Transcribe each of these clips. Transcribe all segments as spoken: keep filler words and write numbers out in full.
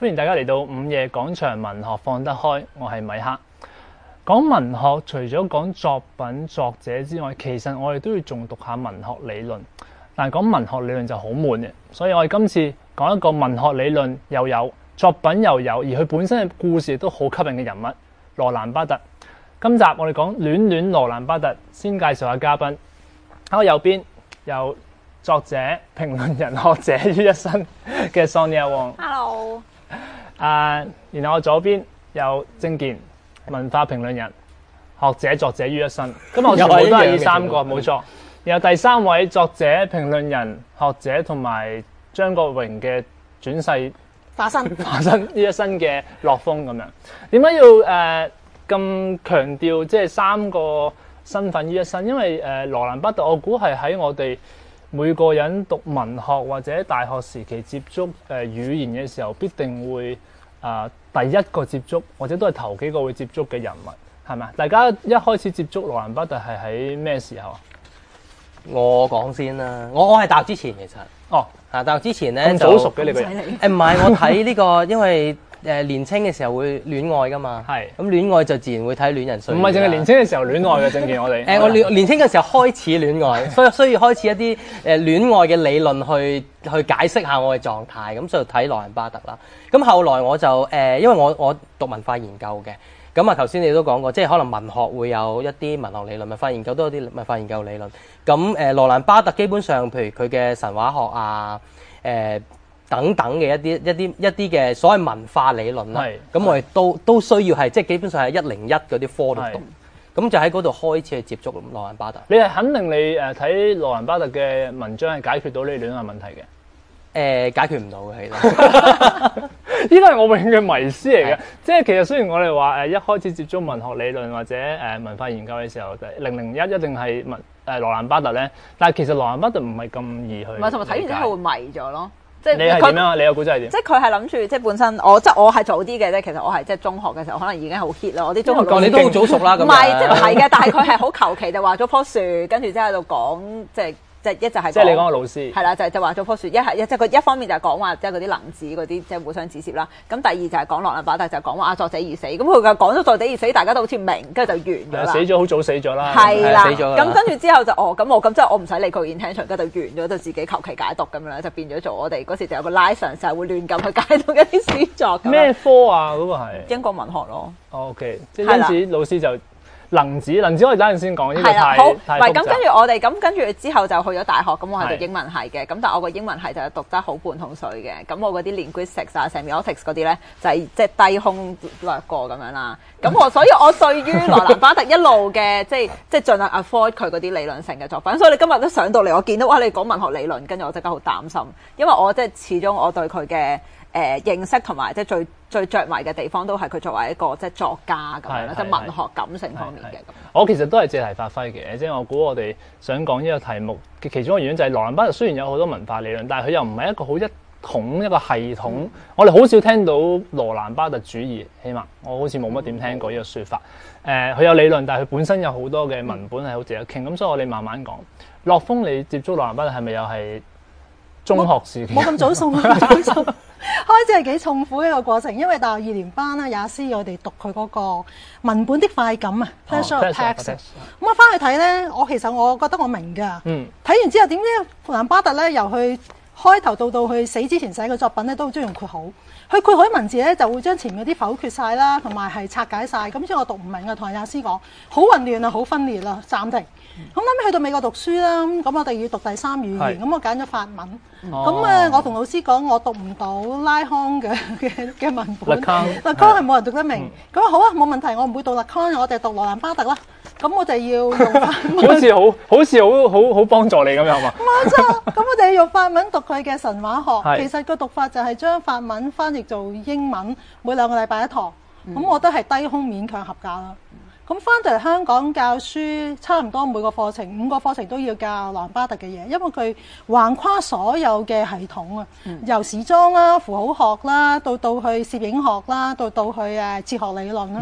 歡迎大家嚟到午夜廣場文學放得開，我係米克。講文學除咗講作品作者之外，其實我哋都要仲讀下文學理論。但係講文學理論就好悶嘅，所以我哋今次講一個文學理論又有作品又有，而佢本身嘅故事亦都好吸引嘅人物羅蘭巴特。今集我哋講戀戀羅蘭巴特，先介紹下嘉賓。喺我右邊有作者、評論人、學者於一身嘅 Sonia Wong。 Hello。 啊，然後我左邊有正健，文化評論人、學者、作者於一身。今日我全部都係呢三個，冇錯。然後第三位作者、評論人、學者同埋張國榮嘅轉世化身， 化身呢一身嘅樂風咁樣。點解要誒咁強調即係三個身份於一身？因為誒、呃、羅蘭巴特，我估係喺我哋每個人讀文學或者大學時期接觸誒、呃、語言嘅時候，必定會啊、呃、第一個接觸，或者都係頭幾個會接觸嘅人物，係咪？大家一開始接觸羅蘭巴特係喺咩時候啊？ 我講先啦，我我係大學之前其實， 哦， 啊大學之前咧咁早熟嘅你個人， 誒唔係我睇呢個，因為誒年青嘅時候會戀愛噶嘛， 係， 咁戀愛就自然會睇戀人絮語。 唔係淨係年青嘅時候戀愛嘅正見我哋。 誒我年年青嘅時候開始戀愛，所以需要開始一啲誒戀愛嘅理論去去解釋下我嘅狀態，咁就睇羅蘭巴特啦。咁後來我就誒，因為我我讀文化研究嘅。咁啊，頭先你都講過，即係可能文學會有一啲文學理論，文化研究都有啲文化研究理論。咁誒，羅蘭巴特基本上，譬如佢嘅神話學啊，誒、呃、等等嘅一啲一啲一啲嘅所謂文化理論啦。咁我哋都都需要係即係基本上係一零一嗰啲科度讀。咁就喺嗰度開始去接觸羅蘭巴特。 你係肯定你誒睇羅蘭巴特嘅文章係解決到你戀愛問題嘅？ 誒、呃、解決唔到嘅，其實呢個係我永遠嘅迷思嚟嘅。即係其實雖然我哋話誒一開始接觸文學理論或者誒文化研究嘅時候，零零一一定係文誒羅蘭巴特咧，但係其實羅蘭巴特唔係咁易去。 唔係，同埋睇完之後會迷咗咯。即係你係點啊？你個估計係點？ 即係佢係諗住，即係本身我即係我係早啲嘅啫。其實我係即係中學嘅時候，可能已經好 hit 啦。我啲中學講你都好早熟啦。咁唔係，即係唔係嘅，但係佢係好求其就畫咗棵樹，跟住之後喺度講即係。即係一就係即係你講個老師係啦，就就畫咗棵樹，一係一即係佢一方面就係講話即係嗰啲能子嗰啲即係互相指涉啦。咁第二就係講羅蘭巴特就係講話啊作者已死，咁佢就講咗作者已死，大家都好似明，跟住就完咗啦。 死咗好早死咗啦， 係啦， 死咗。 咁跟住之後就哦咁我咁即係我唔使理佢 intention，跟住就完咗，就自己求其解讀咁樣啦，就變咗做我哋嗰時就有個 license 就係會亂咁去解讀一啲詩作。 咩科啊？嗰、嗰個係英國文學咯。 O K，即係因此老師就。能子，能子我哋等陣先講，呢個太好太複雜。 咁跟住我哋咁跟住之後就去咗大學，咁我係讀英文系嘅，咁但係我個英文系就讀得好半桶水嘅，咁我嗰啲 linguistics 啊、semiotics 嗰啲咧就係即係低空掠過咁樣啦。咁我所以我對於羅蘭巴特一路嘅即係即係盡量 avoid 佢嗰啲理論性嘅作品，所以你今日都上到嚟，我見到哇你講文學理論，跟住我即刻好擔心，因為我即係始終我對佢嘅。誒、呃、認識同埋即係最最著迷嘅地方都係佢作為一個即係作家咁樣啦，即係文學感性方面嘅咁。 我其實都係借題發揮嘅，即係我估我哋想講呢個題目嘅其中一個原因就係羅蘭巴特雖然有好多文化理論，但係佢又唔係一個好一統一個系統。嗯、我哋好少聽到羅蘭巴特主義，起碼我好似冇乜點聽過呢個説法。誒、呃，佢有理論，但係佢本身有好多嘅文本係好值得傾。咁、嗯、所以我哋慢慢講。樂風，你接觸羅蘭巴特係咪又係中學時期？ 冇咁早送，冇咁早送。開始係幾痛苦嘅一個過程，因為大學二年班啦，也斯我哋讀佢嗰個文本的快感啊 ，pleasure of text。咁我翻去睇咧，我其實我覺得我明㗎。嗯。睇完之後點知羅蘭巴特咧，由佢開頭到到去死之前寫嘅作品咧，都好中意用括號。佢括號啲文字咧，就會將前面嗰啲否決晒啦，同埋係拆解晒。咁所以我讀唔明啊，同也斯講好混亂啊，好分裂啦，暫停。咁後尾去到美國讀書啦，咁我哋要讀第三語言，咁我揀咗法文。咁誒，我同老師講，我讀唔到拉康嘅嘅嘅文本，拉康係冇人讀得明。咁啊好啊，冇問題，我唔會讀拉康，我哋讀羅蘭巴特啦。咁我哋要用法文， 好似好好似好好好幫助你咁樣係嘛？ 冇錯，咁我哋要用法文讀佢嘅神話學。其實個讀法就係將法文翻譯做英文，每兩個禮拜一堂。咁我都係低空勉強合格啦。咁翻到嚟香港教書，差唔多每個課程五個課程都要教羅蘭巴特嘅嘢，因為佢橫跨所有嘅系統啊，嗯、由時裝啦、符號學啦，到到去攝影學啦，到到去誒哲學理論啦。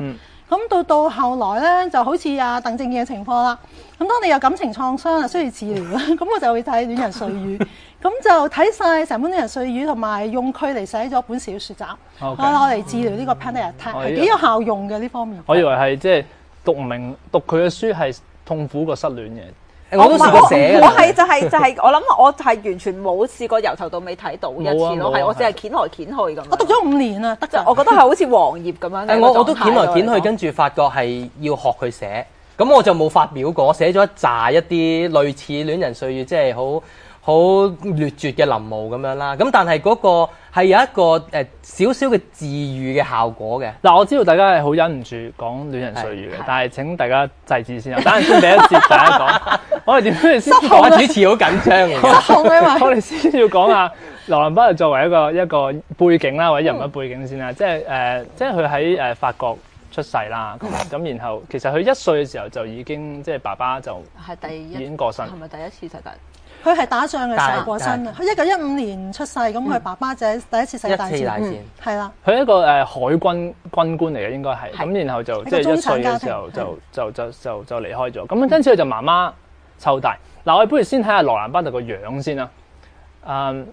咁到到後來咧，就好似阿鄧正健嘅情況啦。咁當你有感情創傷啊，需要治療啦，咁我就會睇《戀人絮語》，咁就睇晒成本《戀人絮語》，同埋用佢嚟寫咗本小説集，我攞嚟治療呢個 panic attack，係幾有效用嘅呢方面。 我以為係即係讀唔明讀佢嘅書係痛苦過失戀嘅。 我都試過寫嘅。 我係就係就係我諗，我係完全冇試過由頭到尾睇到一次咯，係我只係掀來掀去咁。 我讀咗五年啊，得就我覺得係好似黃頁咁樣嘅。 我我都掀來掀去，跟住發覺係要學佢寫，咁我就冇發表過，我寫咗一紮一啲類似戀人絮語，即係好好劣絕嘅臨摹咁樣啦。咁但係嗰個係有一個誒少少嘅治癒嘅效果嘅。 嗱，我知道大家係好忍唔住講戀人絮語嘅，但係請大家制止先啊！等陣先俾一節大家講。我哋點樣先講？ 主持好緊張嘅。 我哋先要講下羅蘭巴特作為一個一個背景啦，或者人物背景先啦。即係誒、呃，即係佢喺誒法國出世啦。咁咁然後其實佢一歲嘅時候就已經即係爸爸就係第一已經過身。 係咪第一次世界？ 佢係打仗嘅時候過身啊！佢一九一五年出世，咁佢爸爸就係第一次世界大戰，係啦。 佢係一個誒海軍軍官嚟嘅，應該係咁，然後就即係一歲嘅時候就就就就就離開咗。咁跟住佢就媽媽湊大。嗱，我哋不如先睇下羅蘭巴特個樣先啦。嗯，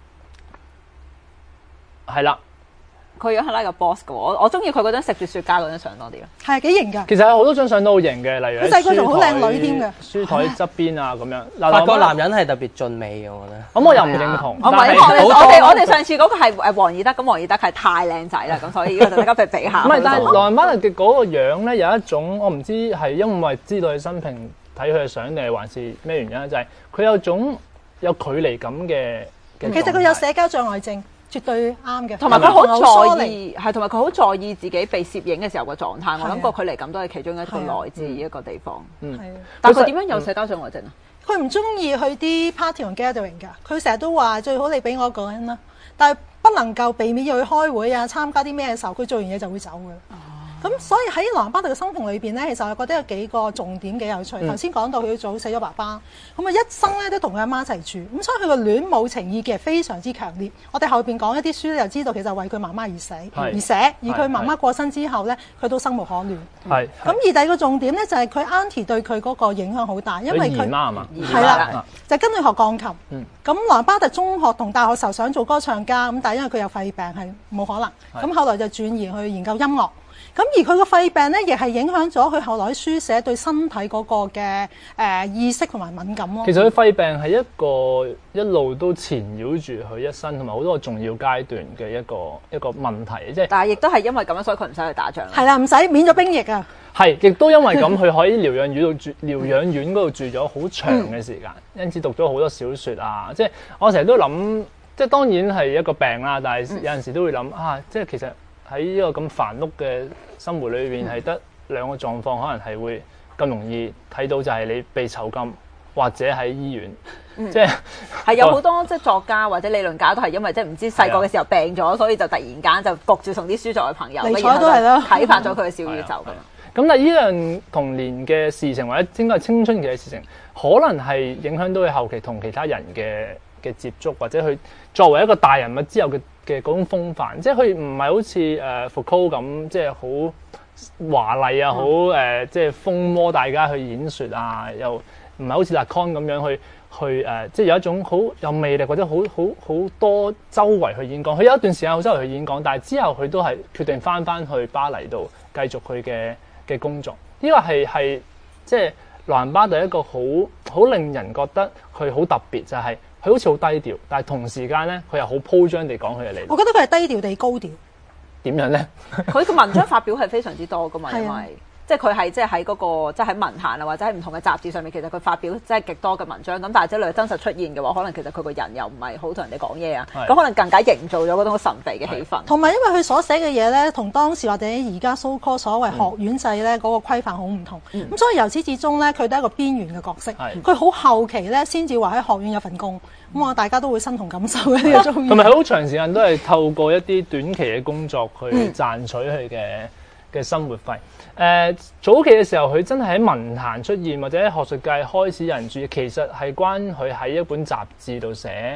係啦。 佢樣係拉個 boss 嘅喎，我我中意佢嗰張食住雪茄嗰張相多啲咯。 係幾型㗎？ 其實有好多張相都好型嘅，例如喺細個仲好靚女添嘅， 書台側邊啊咁樣。 法國男人係特別俊美嘅，我覺得。 咁我又唔認同。 我唔係，我哋我哋上次嗰個係誒黃義德，咁黃義德係太靚仔啦，咁所以依家就大家比比下。 唔係，但係羅蘭巴特嘅嗰個樣咧有一種，我唔知係因為知道佢生平睇佢嘅相定係還是咩原因咧？就係、是、佢有種有距離感嘅。 其實佢有社交障礙症。絕對啱嘅， 同埋佢好在意，係同埋佢好在意自己被攝影嘅時候嘅狀態。我諗過距離感都係其中一個來自一個地方。嗯，但係佢點樣有社交障礙症啊？ 佢唔中意去啲 party 同 gathering 㗎。佢成日都話最好你俾我一個人啦，但係不能夠避免要去開會啊，參加啲咩嘅時候，佢做完嘢就會走㗎啦。咁所以喺羅蘭巴特嘅生平裏邊咧，其實我覺得有幾個重點幾有趣。頭先講到佢早死咗爸爸，咁啊一生咧都同佢阿媽一齊住，咁所以佢個戀母情意其實非常之強烈。我哋後邊講一啲書咧，就知道其實為佢媽媽而死而寫，而佢媽媽過身之後咧，佢都生無可戀。係。咁而第二個重點咧，就係佢 auntie 對佢嗰個影響好大，因為佢姨媽嘛， 係啦，就跟佢學鋼琴。嗯。咁羅蘭巴特中學同大學時候想做歌唱家，咁但係因為佢有肺病係冇可能，咁後來就轉移去研究音樂。咁而佢個肺病咧，亦係影響咗佢後來書寫對身體嗰個嘅誒、呃、意識同埋敏感咯。 其實佢肺病係一個一路都纏繞住佢一生，同埋好多個重要階段嘅一個一個問題，即係。但係亦都係因為咁樣，所以佢唔使去打仗。係啦，唔使免咗兵役啊。係，亦都因為咁，佢可以療養院度住，療養院嗰度住咗好長嘅時間，嗯、因此讀咗好多小説啊。即係我成日都諗，即係當然係一個病啦，但係有陣時都會諗啊，即係其實。喺呢個咁繁碌嘅生活裏邊，係得兩個狀況，可能係會咁容易睇到，就係你被囚禁或者喺醫院，嗯、即係係有好多即係作家或者理論家都係因為即係唔知細個嘅時候病咗，所以就突然間就焗住同啲書作為朋友，尼采都係咯，啟發咗佢嘅小宇宙咁。咁但係呢樣童年嘅事情或者應該係青春期嘅事情，可能係影響到佢後期同其他人嘅嘅接觸，或者佢作為一個大人物之後嘅。嘅嗰種風範，即係佢唔係好似誒 Foucault 咁，即係好華麗啊，好誒、呃，即係風魔大家去演説啊，又唔係好似 Lacan 咁樣去去誒、呃，即係有一種好有魅力或者好好好多周圍去演講。佢有一段時間好周圍去演講，但係之後佢都係決定翻翻去巴黎度繼續佢嘅嘅工作。呢、這個係係即係羅蘭巴特一個好好令人覺得佢好特別，就係、是。佢好似好低調，但係同時間咧，佢又好鋪張地講佢嘅理念。我覺得佢係低調地高調。點樣咧？佢嘅文章發表係非常之多噶嘛，因為即係佢係即係喺嗰個即係喺文壇啊，或者喺唔同嘅雜誌上面，其實佢發表即係極多嘅文章。咁但係即係真實出現嘅話，可能其實佢個人又唔係好同人哋講嘢啊。咁可能更加營造咗嗰種神秘嘅氣氛。同埋因為佢所寫嘅嘢咧，同當時或者而家 so called 所謂學院制咧嗰個規範好唔同。咁、嗯、所以由始至終咧，佢都係一個邊緣嘅角色。佢好後期咧，先至話喺學院有份工。咁我大家都會身同感受嘅呢個中意。同埋佢好長時間都係透過一啲短期嘅工作去賺取佢嘅嘅生活費。誒、呃、早期嘅時候，佢真係喺文壇出現，或者喺學術界開始有人注意，其實係關佢喺一本雜誌度寫誒、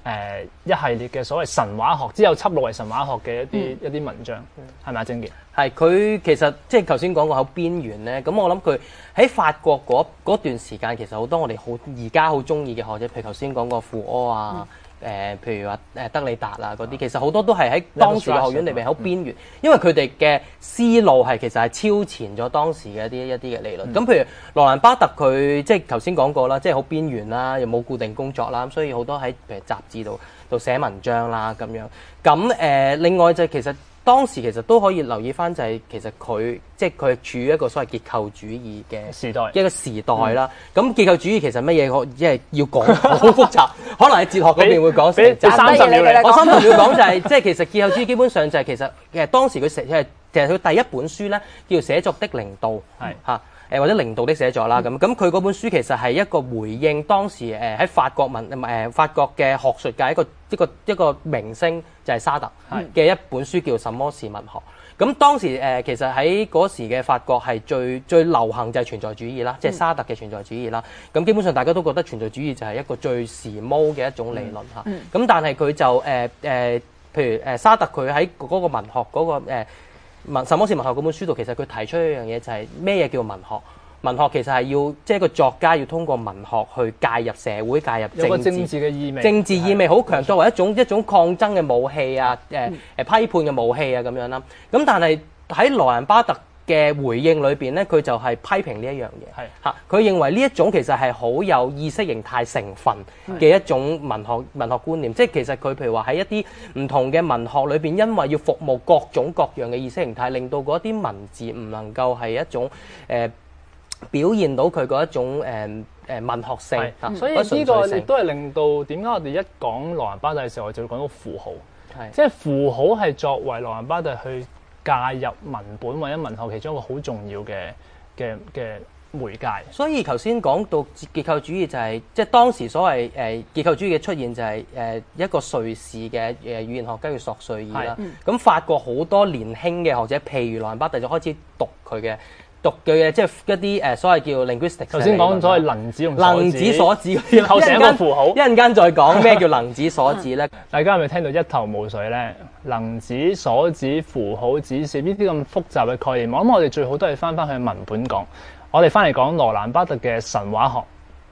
誒一系列嘅所謂神話學，之後輯錄為神話學嘅一啲、嗯、一啲文章，係咪啊？正傑係佢其實即係頭先講過喺邊緣咧，咁我諗佢喺法國嗰嗰段時間，其實好多我哋好而家好中意嘅學者，譬如頭先講過傅柯啊。嗯誒、呃，譬如話誒德里達啊嗰啲，其實好多都係喺當時嘅學院裏邊好邊緣，因為佢哋嘅思路係其實係超前咗當時嘅一啲一啲嘅理論。咁、嗯、譬如羅蘭巴特佢即係頭先講過啦，即係好邊緣啦，又冇固定工作啦，咁所以好多喺譬如雜誌度度寫文章啦咁樣。咁誒、呃，另外就係其實。當時其實都可以留意翻，就係其實佢即係佢係處於一個所謂結構主義嘅時代， 一個時代啦。咁、嗯、結構主義其實乜嘢？我即係要講好複雜，可能喺哲學嗰邊會講成集。 三十秒嚟， 我三十秒講就係、是、即係其實結構主義基本上就係其實其實當時佢寫係其實佢第一本書咧叫《寫作的零度》係嚇。誒或者零度的寫作啦，咁咁佢嗰本書其實係一個回應當時誒喺法國文誒、呃、法國嘅學術界一個一個一個明星就係沙特嘅一本書叫《什麼是文學》。咁當時誒、呃、其實喺嗰時嘅法國係最最流行就係存在主義啦，即係沙特嘅存在主義啦。咁基本上大家都覺得存在主義就係一個最時髦嘅一種理論嚇。咁、嗯嗯、但係佢就誒誒、呃呃，譬如誒沙特佢喺嗰個文學嗰、那個、呃文什麼是文學嗰本書度，其實佢提出一樣嘢就係咩嘢叫文學？文學其實係要即係一個作家要通過文學去介入社會、介入政治， 有個政治嘅意味， 政治意味好強，作為一種一種抗爭嘅武器啊，誒、呃、誒、嗯、批判嘅武器啊咁樣啦。咁但係喺羅蘭巴特嘅回應裏邊咧，佢就係批評呢一樣嘢，係嚇佢認為呢一種其實係好有意識形態成分嘅一種文學文學觀念，即係其實佢譬如話喺一啲唔同嘅文學裏邊，因為要服務各種各樣嘅意識形態，令到嗰啲文字唔能夠係一種誒、呃、表現到佢嗰一種誒誒、呃、文學性， 嗯、所以呢個亦都係令到點解我哋一講羅蘭巴特嘅時候，我就會講到符號，係即係符號係作為羅蘭巴特去介入文本或者文學其中一個好重要嘅嘅嘅媒介。所以頭先講到結構主義就係、是、即係當時所謂誒、呃、結構主義嘅出現就係、是、誒、呃、一個瑞士嘅誒語言學家叫索瑞爾啦。咁、嗯、法國好多年輕嘅學者，譬如羅蘭巴特就開始讀佢嘅。讀嘅即係一啲誒所謂叫 linguistics。頭先講所謂能指同能指所指嗰啲， 構成一個符號。 一陣間再講咩叫能指所指咧？ 大家係咪聽到一頭霧水咧？能指、所指、符號、指示呢啲咁複雜嘅概念，我諗我哋最好都係翻翻去文本講。我哋翻嚟講羅蘭巴特嘅神話學。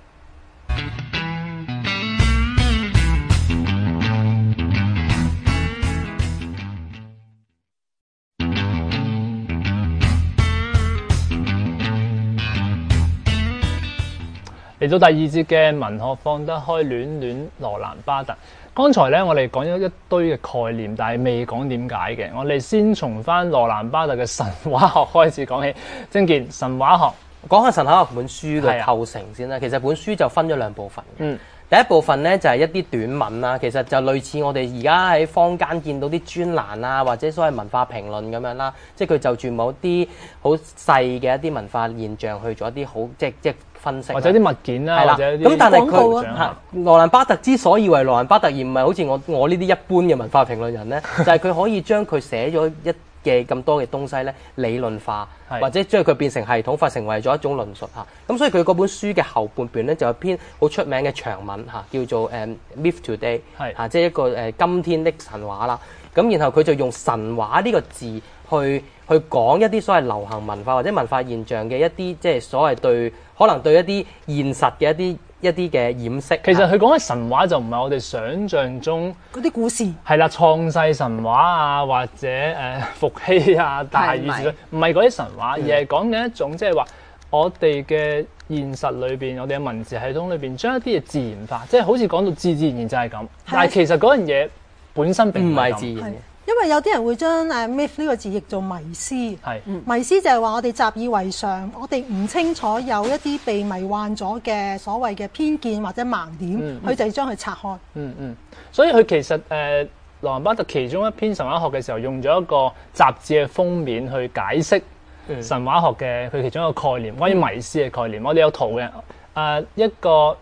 嚟到第二節嘅文學放得開，戀戀羅蘭巴特。剛才咧，我哋講咗一堆嘅概念，但係未講點解嘅。我哋先從翻羅蘭巴特嘅神話學開始講起。正傑，神話學講下神話學本書嘅構成先啦。其實本書就分咗兩部分。嗯，第一部分咧就係、是、一啲短文啦。其實就類似我哋而家喺坊間見到啲專欄啊，或者所謂文化評論咁樣啦。即係佢就住某啲好細嘅一啲文化現象去做一啲好即即。分析或者啲物件啦，或者啲咁，但係佢嚇羅蘭巴特之所以為羅蘭巴特，而唔係好似我我呢啲一般嘅文化評論人咧，就係佢可以將佢寫咗一嘅咁多嘅東西咧理論化，或者將佢變成系統化，成為咗一種論述嚇。咁所以佢嗰本書嘅後半段咧就有篇好出名嘅長文嚇，叫做誒 Myth Today 嚇，即係一個誒今天的神話啦。咁然後佢就用神話呢個字去去講一啲所謂流行文化或者文化現象嘅一啲即係所謂對可能對一啲現實嘅一啲一啲嘅掩飾。 其實佢講嘅神話就唔係我哋想像中嗰啲故事。 係啦，創世神話啊，或者誒、呃、伏羲啊、大禹之類，唔係嗰啲神話，而係講緊一種即係話我哋嘅現實裏邊，我哋嘅文字系統裏邊，將一啲嘢自然化，即係好似講到自自然然就係咁。但係其實嗰樣嘢本身並唔係自然嘅。 因為有啲人會將誒 myth 呢個字譯做迷思， 係、 嗯、迷思就係話我哋習以為常，我哋唔清楚有一啲被迷幻咗嘅所謂嘅偏見或者盲點，佢、嗯、就要將佢拆開。嗯嗯， 所以佢其實誒、呃、羅蘭巴特其中一篇神話學嘅時候，用咗一個雜誌嘅封面去解釋神話學嘅佢其中一個概念，關於迷思嘅概念。我哋有圖嘅，誒、呃、一個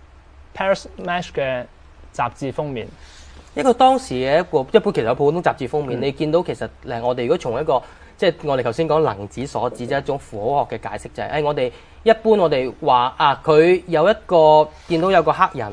Paris Match 嘅雜誌封面。 一個當時嘅一個一般其實有普通雜誌封面，嗯、你見到其實誒我哋如果從一個即係我哋頭先講能指所指，即係一種符號學嘅解釋就係、是、誒、哎、我哋一般我哋話啊佢有一個見到有個黑人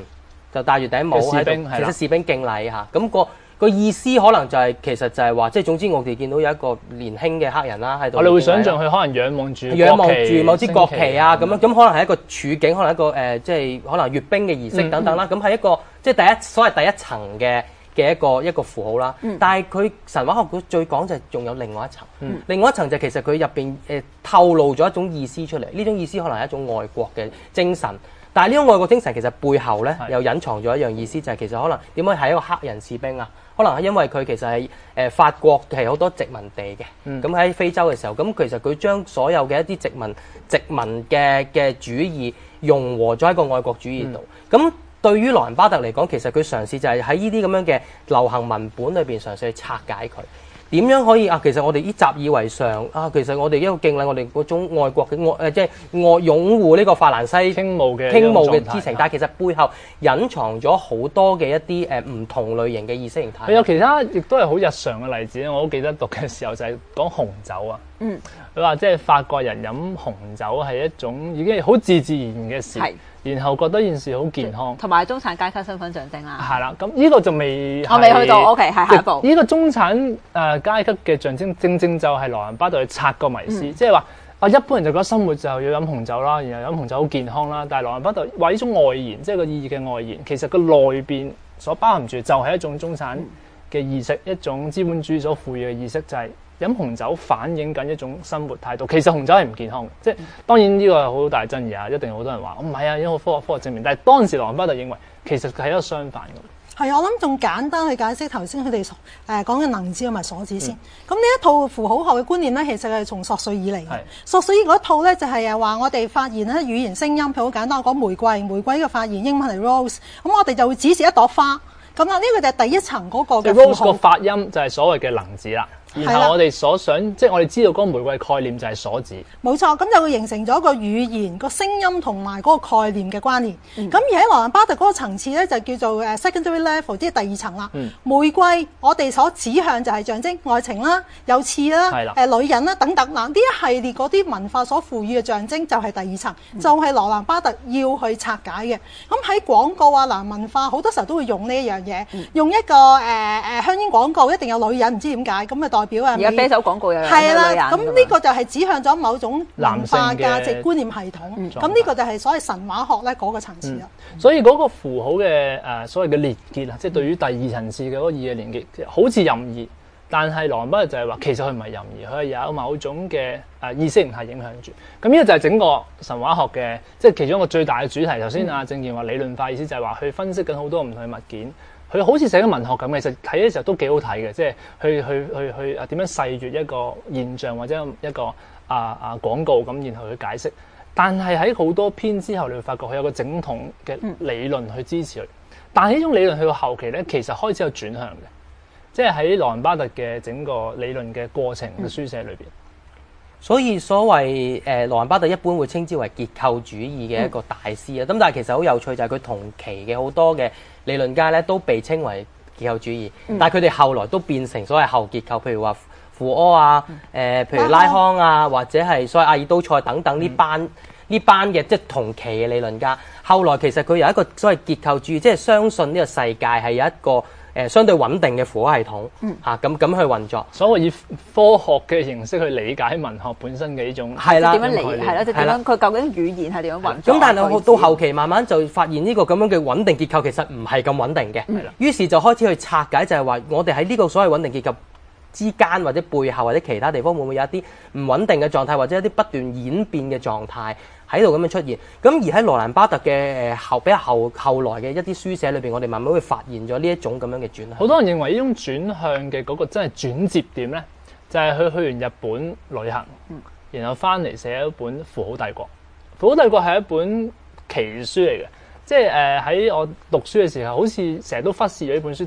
就戴住頂帽喺度， 其實士兵敬禮嚇。咁、那個個意思可能就係、是、其實就係話，即係總之我哋見到有一個年輕嘅黑人啦喺度。 我哋會想象佢可能仰望住仰望住某支國旗啊咁樣，咁、 嗯、 可能係一個處境，可能一個誒、呃，即係可能閱兵嘅儀式等等啦。咁、嗯、係、嗯、一個即係第一所謂第一層嘅嘅一個一個符號啦。嗯、但係佢神話學佢最講就係仲有另外一層，嗯、另外一層就其實佢入邊誒透露咗一種意思出嚟。呢種意思可能係一種愛國嘅精神。但係呢種愛國精神其實背後咧又隱藏咗一樣意思，就係、是、其實可能點解係一個黑人士兵啊？可能係因為佢其實係誒、呃、法國係好多殖民地嘅，咁喺、嗯、非洲嘅時候，咁其實佢將所有嘅一啲殖民殖民嘅嘅主義融合咗喺個愛國主義度。咁、嗯、對於羅蘭巴特嚟講，其實佢嘗試就係喺呢啲咁樣嘅流行文本裏邊嘗試去拆解佢。點樣可以啊？其實我哋依習以為常啊！其實我哋一個敬禮，我哋嗰種愛國嘅愛誒，即係愛擁護呢個法蘭西傾慕嘅傾慕嘅之情，但係其實背後隱藏咗好多嘅一啲誒唔同類型嘅意識形態。 佢有其他亦都係好日常嘅例子，我都記得讀嘅時候就係講紅酒啊。嗯，佢話即係法國人飲紅酒係一種已經係好自自然嘅事。係。然後覺得件事好健康， 同埋中產階級身份象徵啦。 係啦，咁呢個就未我未去到 ，OK， 係下一步。 呢個中產誒、呃、階級嘅象徵，正正就係羅蘭巴特去拆個迷思，即係話啊，一般人就覺得生活就要飲紅酒啦，然後飲紅酒好健康啦。但係羅蘭巴特話呢種外延，即係個意義嘅外延，其實個內邊所包含住就係一種中產嘅意識，嗯、一種資本主義所賦予嘅意識，就係、是。飲紅酒反映緊一種生活態度，其實紅酒係唔健康嘅，即係當然呢個係好大爭議啊！一定好多人話唔係啊，因為科學科學證明，但係當時羅蘭巴特認為其實係一個相反嘅。 係啊，我諗仲簡單去解釋頭先佢哋誒講嘅能指同埋鎖指先。咁呢、嗯、一套符號學嘅觀念咧，其實係從索瑞爾嚟嘅。是索瑞爾嗰一套咧就係誒話我哋發現咧語言聲音，譬如好簡單，我講玫瑰，玫瑰嘅發現英文係 rose， 咁我哋就會指示一朵花。咁啊，呢個就係第一層嗰個嘅符號。 rose 個發音就係所謂嘅能指啦。然後我哋所想，即係我哋知道嗰個玫瑰概念就係鎖指。冇錯，咁就會形成咗個語言、個聲音同埋嗰個概念嘅關聯。咁、嗯、而喺羅蘭巴特嗰個層次咧，就叫做誒 secondary level，即係第二層啦。嗯、玫瑰我哋所指向就係象徵愛情啦、有刺啦、誒、呃、女人啦等等。嗱，呢一系列嗰啲文化所賦予嘅象徵就係第二層，嗯、就係羅蘭巴特要去拆解嘅。咁喺廣告啊，嗱文化好多時候都會用呢一樣嘢，嗯、用一個誒誒香煙廣告一定有女人，唔知點解咁啊代表啊。 而家啤酒廣告又有女人。 係啦，咁呢個就係指向咗某種文化價值觀念系統。咁呢個就係所謂神話學咧嗰個層次啦、 嗯。所以嗰個符號嘅誒所謂嘅連結啊，即係對於第二層次嘅嗰個意嘅連結，好似任意，但係羅蘭巴特就係話其實佢唔係任意，佢係有某種嘅誒意識形態影響住。咁呢個就係整個神話學嘅即係其中一個最大嘅主題。頭先阿正健話理論化意思就係話去分析緊好多唔同嘅物件。佢好似寫緊文學咁，其實睇嘅時候都幾好睇嘅，即係去去去去啊點樣細閱一個現象或者一個啊啊廣告咁，然後去解釋。但係喺好多篇之後，你會發覺佢有個整統嘅理論去支持佢。但係呢種理論去到後期咧，其實開始有轉向嘅，即係喺羅蘭巴特嘅整個理論嘅過程嘅書寫裏邊。 所以所謂誒羅蘭巴特一般會稱之為結構主義嘅一個大師啊，咁、嗯、但係其實好有趣就係佢同期嘅好多嘅理論家咧都被稱為結構主義，嗯、但係佢哋後來都變成所謂後結構，譬如話傅柯啊，誒、呃、譬如拉康啊，或者係所謂阿爾都塞等等呢班呢、嗯、班嘅即係同期嘅理論家，後來其實佢有一個所謂結構主義，即係相信呢個世界係有一個誒相對穩定嘅符號系統，嚇咁咁去運作。 所謂以科學嘅形式去理解文學本身嘅呢種係啦， 點樣理係啦，即係點樣佢究竟語言係點樣運作？ 咁但係到後期慢慢就發現呢個咁樣嘅穩定結構其實唔係咁穩定嘅，係啦。於是就開始去拆解，就係話我哋喺呢個所謂穩定結構之間或者背後或者其他地方會唔會有一啲唔穩定嘅狀態，或者一啲不斷演變嘅狀態喺度咁樣出現？咁而喺羅蘭巴特嘅誒後比較後後來嘅一啲書寫裏邊，我哋慢慢會發現咗呢一種咁樣嘅轉向。 好多人認為呢種轉向嘅嗰個真係轉接點咧，就係、是、佢去完日本旅行，嗯、然後翻嚟寫一本《符號帝國》。《符號帝國》係一本奇書嚟嘅，即係誒喺我讀書嘅時候，好似成日都忽視咗呢本書，但係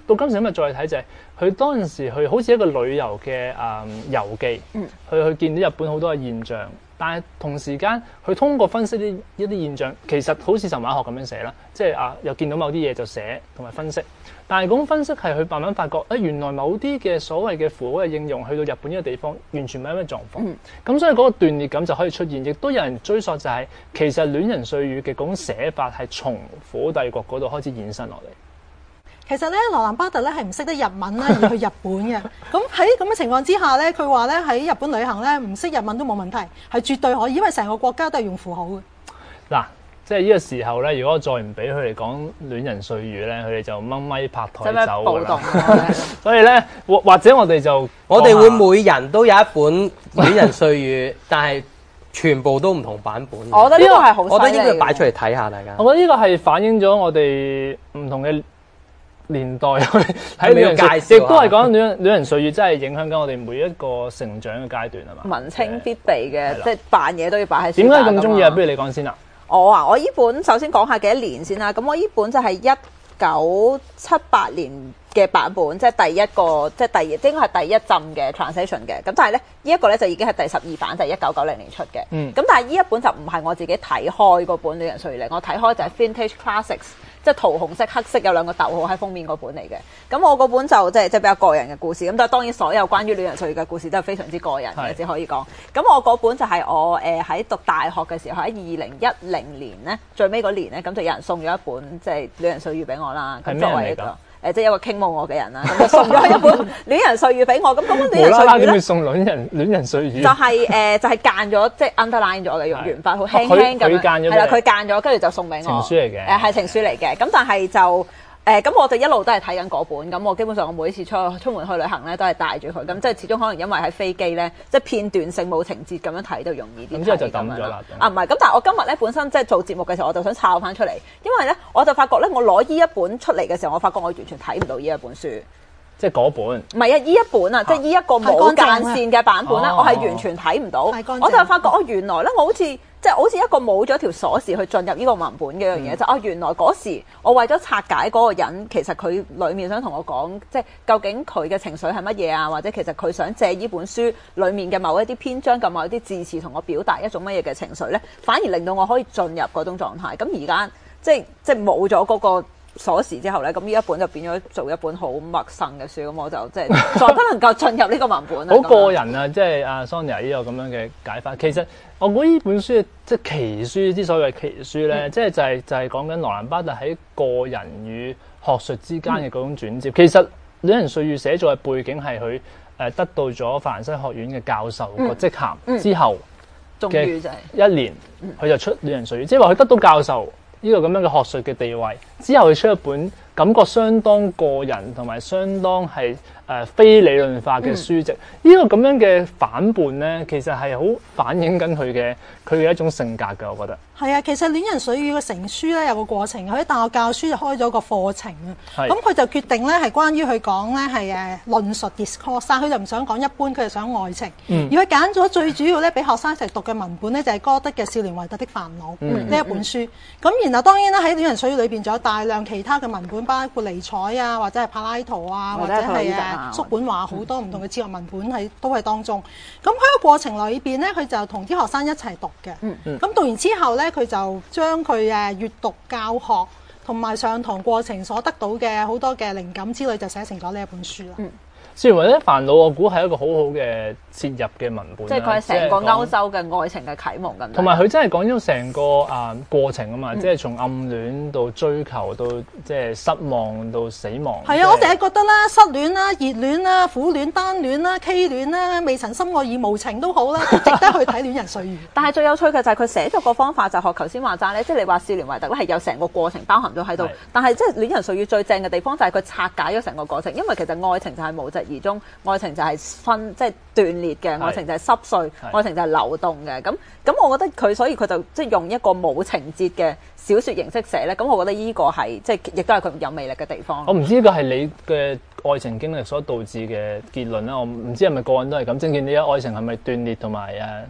到今時今日再睇就係、是、佢當陣時佢好似一個旅遊嘅誒、嗯、遊記， 嗯， 去去見到日本好多嘅現象。但係同時間，佢通過分析啲一啲現象，其實好似神話學咁樣寫啦，即係啊又見到某啲嘢就寫同埋分析。但係嗰種分析係佢慢慢發覺，誒、哎、原來某啲嘅所謂嘅符號嘅應用去到日本呢個地方，完全唔係咁嘅狀況。咁、嗯、所以嗰個斷裂感就可以出現，亦都有人追溯就係、是、其實戀人絮語嘅嗰種寫法係從苦帝國嗰度開始衍生落嚟。 其實咧，羅蘭巴特咧係唔識得日文啦，而去日本嘅。咁喺咁嘅情況之下咧，佢話咧喺日本旅行咧，唔識日文都冇問題，係絕對可以，因為成個國家都係用符號嘅。嗱， 即係呢個時候咧，如果我再唔俾佢哋講戀人絮語咧，佢哋就掹咪拍台走㗎啦。所以咧，或或者我哋就我哋會每人都有一本戀人絮語，但係全部都唔同版本。 我覺得呢個係好， 我覺得應該擺出嚟睇下大家。 我覺得呢個係反映咗我哋唔同嘅年代喺戀人介紹， 亦都係講戀戀人絮語，真係影響緊我哋每一個成長嘅階段啊嘛。 文青必備嘅，即係扮嘢都要擺喺。 點解咁中意啊？不如你講先啦。 我啊，我依本首先講下幾多年先啦。咁我依本就係一九七八年嘅版本，即係第一個，即係第二，應該係第一浸嘅 translation 嘅。咁但係咧，呢一個咧就已經係第十二版，就係一九九零年出嘅。嗯。咁但係呢一本就唔係我自己睇開嗰本戀人絮語嚟，我睇開就係 Vintage Classics。即係桃紅色、黑色有兩個逗號喺封面嗰本嚟嘅，咁我嗰本就即係即係比較個人嘅故事，咁但係當然所有關於戀人絮語嘅故事都係非常之個人嘅，只可以講。咁我嗰本就係我誒喺、呃、讀大學嘅時候，喺二零一零年咧最尾嗰年咧，咁就有人送咗一本即係戀人絮語俾我啦。咁作為一個誒即係一個傾慕我嘅人啦，咁就送咗一本戀人絮語俾我。咁嗰本戀人絮語咧， 點會送戀人戀人絮語？ 就係、是、誒、呃、就係、是、間咗，即係 underline 咗嘅，用鉛筆好輕輕咁樣。係啦，佢間咗，跟住就送俾我。 情書嚟嘅。 誒係情書嚟嘅，咁但係就。誒咁、呃、我就一路都係睇緊嗰本，咁我基本上我每一次出出門去旅行咧，都係帶住佢，咁即係始終可能因為喺飛機咧，即係片段性冇情節咁樣睇就容易啲。 咁之後就抌咗啦。 啊唔係，咁但係我今日咧本身即係做節目嘅時候，我就想抄翻出嚟，因為咧我就發覺咧，我攞依一本出嚟嘅時候，我發覺我完全睇唔到依一本書。 即係嗰本， 唔係啊！依一本啊，即係依一個冇間線嘅版本咧，我係完全睇唔到。我就發覺哦，原來咧我好似即係好似一個冇咗條鎖匙去進入呢個文本嘅一樣嘢，就哦原來嗰時我為咗拆解嗰個人，其實佢裡面想同我講，即係究竟佢嘅情緒係乜嘢啊？或者其實佢想借呢本書裡面嘅某一啲篇章、咁某一啲字詞同我表達一種乜嘢嘅情緒咧，反而令到我可以進入嗰種狀態。咁而家即係即係冇咗嗰個鎖匙之後咧，咁呢一本就變咗做一本好陌生嘅書，咁我就即係再不能夠進入呢個文本。 好個人啊，即係阿 Sonia 呢個咁樣嘅解法。其實我估呢本書即係奇書之所謂奇書咧，嗯、即係就係、是、就係講緊羅蘭巴特喺個人與學術之間嘅嗰種轉接。嗯、其實戀人絮語寫作嘅背景係佢誒得到咗法蘭西學院嘅教授個職銜、嗯嗯、之後嘅一年，佢就出戀人絮語，即係話佢得到教授呢個咁樣嘅學術嘅地位之後，佢出一本感覺相當個人同埋相當係誒、呃、非理論化嘅書籍。呢、嗯、個咁樣嘅反叛咧，其實係好反映緊佢嘅佢嘅一種性格嘅，我覺得。係啊，其實戀人絮語嘅成書咧有個過程，佢喺大學教書就開咗個課程啊。咁佢就決定咧係關於佢講咧係誒論述 discourse， 但佢就唔想講一般，佢就想愛情。嗯、而佢揀咗最主要咧俾學生一齊讀嘅文本咧就係、是、歌德嘅《少年維特的煩惱》呢、嗯、一本書。咁、嗯、然後當然啦喺戀人絮語裏邊仲有大量其他嘅文本，包括尼采啊，或者係柏拉圖啊，或者係誒叔本華好多唔同嘅哲學文本喺都喺當中。咁喺個過程裏邊咧，佢就同啲學生一齊讀嘅。咁、嗯嗯、讀完之後咧，佢就將佢誒閱讀教學同埋上堂過程所得到嘅好多嘅靈感之類，就寫成咗呢一本書啦。嗯少年維特的煩惱，我估係一個好好嘅切入嘅文本。 即係佢係成個歐洲嘅愛情嘅啟蒙咁。 同埋佢真係講咗成個啊過程啊嘛，嗯、即係從暗戀到追求到即係失望到死亡。 係啊，我淨係覺得啦，失戀啦、熱戀啦、苦戀、單戀啦、K 戀啦、未曾深愛而無情都好啦，都值得去睇戀人絮語。 但係最有趣嘅就係佢寫作個方法，就學頭先話齋咧，即係你話少年維特咧係有成個過程包含咗喺度。是但係即係戀人絮語最正嘅地方就係佢拆解咗成個過程，因為其實愛情就係無疾而終，愛情就係分即係斷裂嘅，愛情就係濕碎，愛情就係流動嘅。咁咁，我覺得佢所以佢就即係用一個冇情節嘅小説形式寫咧。咁我覺得呢個係即係亦都係佢有魅力嘅地方。 我唔知呢個係你嘅愛情經歷所導致嘅結論啦。我唔知係咪個人都係咁。正見你嘅愛情係咪斷裂同埋誒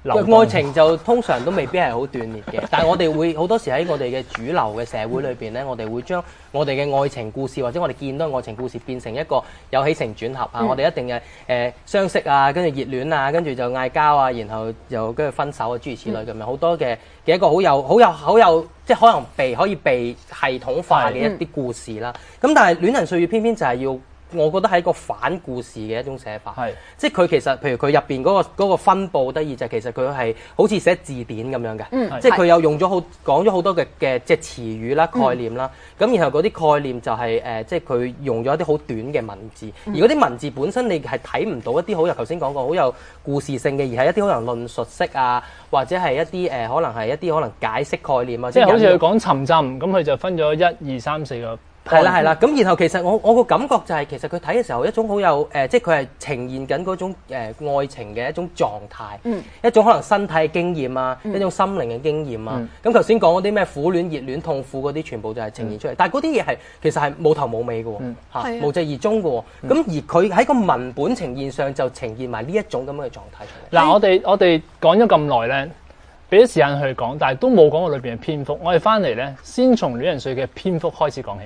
愛情就通常都未必係好斷裂嘅，但係我哋會好多時喺我哋嘅主流嘅社會裏邊咧，我哋會將我哋嘅愛情故事或者我哋見到嘅愛情故事變成一個有起承轉合啊！嗯、我哋一定係誒、呃、相識啊，跟住熱戀啊，跟住就嗌交啊，然後又跟住分手啊，諸如此類咁樣好多嘅嘅一個好有好有好有即係可能被可以被系統化嘅一啲故事啦。咁、嗯、但係戀人歲月偏偏就係要。我覺得係一個反故事嘅一種寫法，係即係佢其實譬如佢入邊嗰個嗰個分佈得意就係其實佢係好似寫字典咁樣嘅，嗯、即係佢有用咗好講咗好多嘅嘅即係詞語啦、概念啦，咁、嗯、然後嗰啲概念就係、是、誒、呃、即係佢用咗一啲好短嘅文字，嗯、而嗰啲文字本身你係睇唔到一啲好有頭先講過好有故事性嘅，而係一啲可能論述式啊，或者係一啲誒、呃、可能係一啲可能解釋概念啊，即係好似佢講沉浸咁，佢就分咗一二三四個。係啦係啦，咁然後其實我我個感覺就係、是、其實佢睇嘅時候一種好有誒、呃，即係佢係呈現緊嗰種、呃、愛情嘅一種狀態，嗯、一種可能身體嘅經驗啊，嗯、一種心靈嘅經驗啊。咁頭先講嗰啲咩苦戀、熱戀、痛苦嗰啲，全部就係呈現出嚟。嗯、但係嗰啲嘢係其實係冇頭冇尾嘅喎，嗯、無疾而終嘅喎。咁、嗯、而佢喺個文本呈現上就呈現埋呢一種咁嘅狀態出嚟。嗱、嗯，我哋我哋講咗咁耐咧，俾啲時間去講，但係都冇講過裏邊嘅篇幅。我哋翻嚟咧，先從戀人歲嘅篇幅開始講起。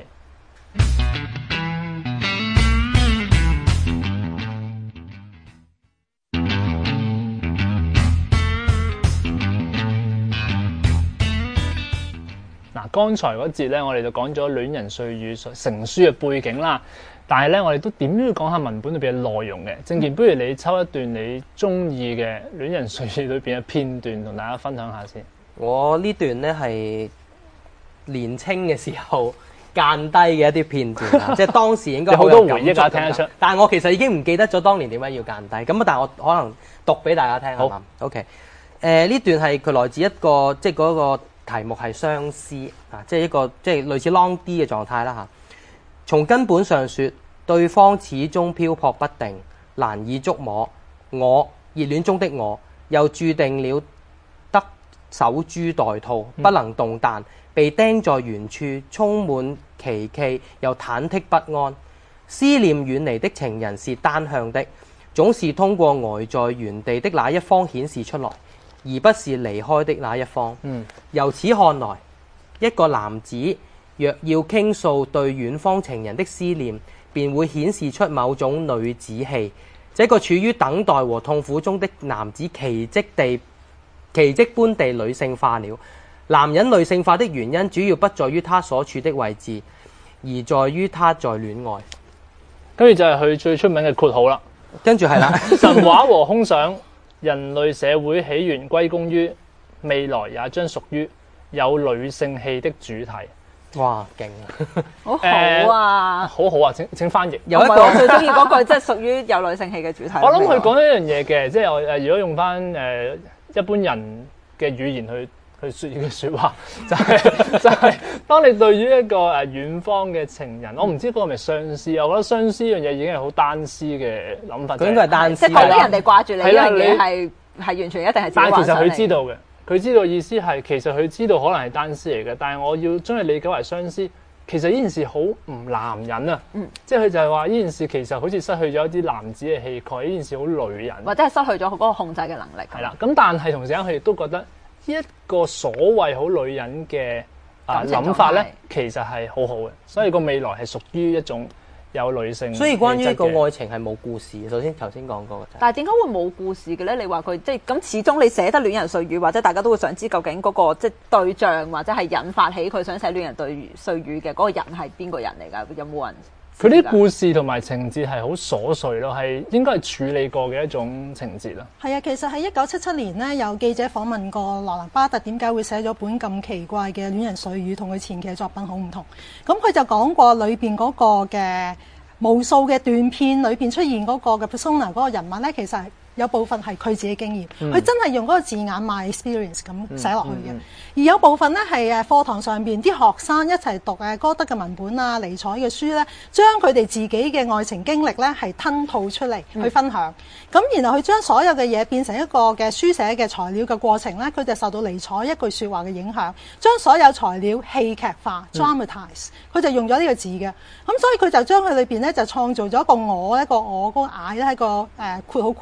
嗱，剛才嗰節咧，我哋就講咗戀人歲月成書嘅背景啦。但係咧，我哋都點都要講下文本裏邊嘅內容嘅。正健，不如你抽一段你中意嘅戀人歲月裏邊嘅片段，同大家分享下先。我呢段咧係年青嘅時候間低嘅一啲片段啊，即係當時應該好多回憶啊，聽得出。但係我其實已經唔記得咗當年點解要間低。咁啊，但係我可能讀俾大家聽好嘛 ？OK，誒、呃、呢段係佢來自一個即係嗰個題目係相思啊，即係一個即係類似 long D 嘅狀態啦嚇。從根本上說，對方始終漂泊不定，難以觸摸。我熱戀中的我，又注定了得守株待兔，不能動彈。嗯被釘在原處，充滿奇奇又忐忑不安。思念遠離的情人是單向的，總是通過呆在原地的那一方顯示出來，而不是離開的那一方。嗯、由此看來，一個男子若要傾訴對遠方情人的思念，便會顯示出某種女子氣。這個處於等待和痛苦中的男子奇蹟地奇蹟般地女性化了。男人女性化的原因主要不在於他所處的位置，而在於他在戀愛。跟住就係佢最出名嘅括號啦。跟住係啦，神話和空想，人類社會起源歸功於未來，也將屬於有女性氣的主題。哇，勁啊！好好啊，好好啊！請請翻譯。有一個我最中意嗰句，即係屬於有女性氣嘅主題。我諗佢講一樣嘢嘅，即係我誒，如果用翻誒、呃、一般人嘅語言去。去説呢句説話，就係、是、就係、是，當你對於一個誒遠方嘅情人，我唔知嗰個係咪相思，我覺得相思呢樣嘢已經係好單思嘅諗法。佢應該係單思，即係覺得人哋掛住你呢樣嘢係係完全一定係。但係其實佢知道嘅，佢知道意思係其實佢知道可能係單思嚟嘅，但係我要將佢理解為相思。其實呢件事好唔男人啊，嗯、即係佢就係話呢件事其實好似失去咗一啲男子嘅氣概，呢件事好女人，或者係失去咗嗰個控制嘅能力。係啦，咁但係同時間佢亦都覺得。一個所謂好女人嘅啊諗法咧，其實係好好嘅，所以個未來係屬於一種有女性。所以關於一個愛情係冇故事嘅。首先頭先講過嘅，但係點解會冇故事嘅咧？你話佢即係咁，始終你寫得戀人歲月，或者大家都會想知究竟嗰個即係對象，或者係引發起佢想寫戀人對歲月嘅嗰個人係邊個人嚟㗎？有冇人？佢啲故事同埋情節係好瑣碎咯，係應該係處理過嘅一種情節啦。係啊，其實喺一九七七年呢，有記者訪問過羅蘭巴特點解會寫咗本咁奇怪嘅戀人歲月，同佢前期嘅作品好唔同。咁佢就講過裏邊嗰個嘅無數嘅斷片裏邊出現嗰個嘅 persona 嗰個人物咧，其實係有部分係佢自己經驗，佢、嗯、真係用嗰個字眼 my experience 咁寫落去嘅。嗯嗯嗯、而有部分咧係誒課堂上邊啲學生一齊讀誒歌德嘅文本啊、尼采嘅書咧，將佢哋自己嘅愛情經歷咧係吞吐出嚟去分享。咁、嗯、然後佢將所有嘅嘢變成一個嘅書寫嘅材料嘅過程咧，佢就受到尼采一句説話嘅影響，將所有材料戲劇化 dramatize，佢就用咗呢個字嘅。咁所以佢就將佢裏邊咧就創造咗一個我一個我嗰個眼咧喺個誒括號括住。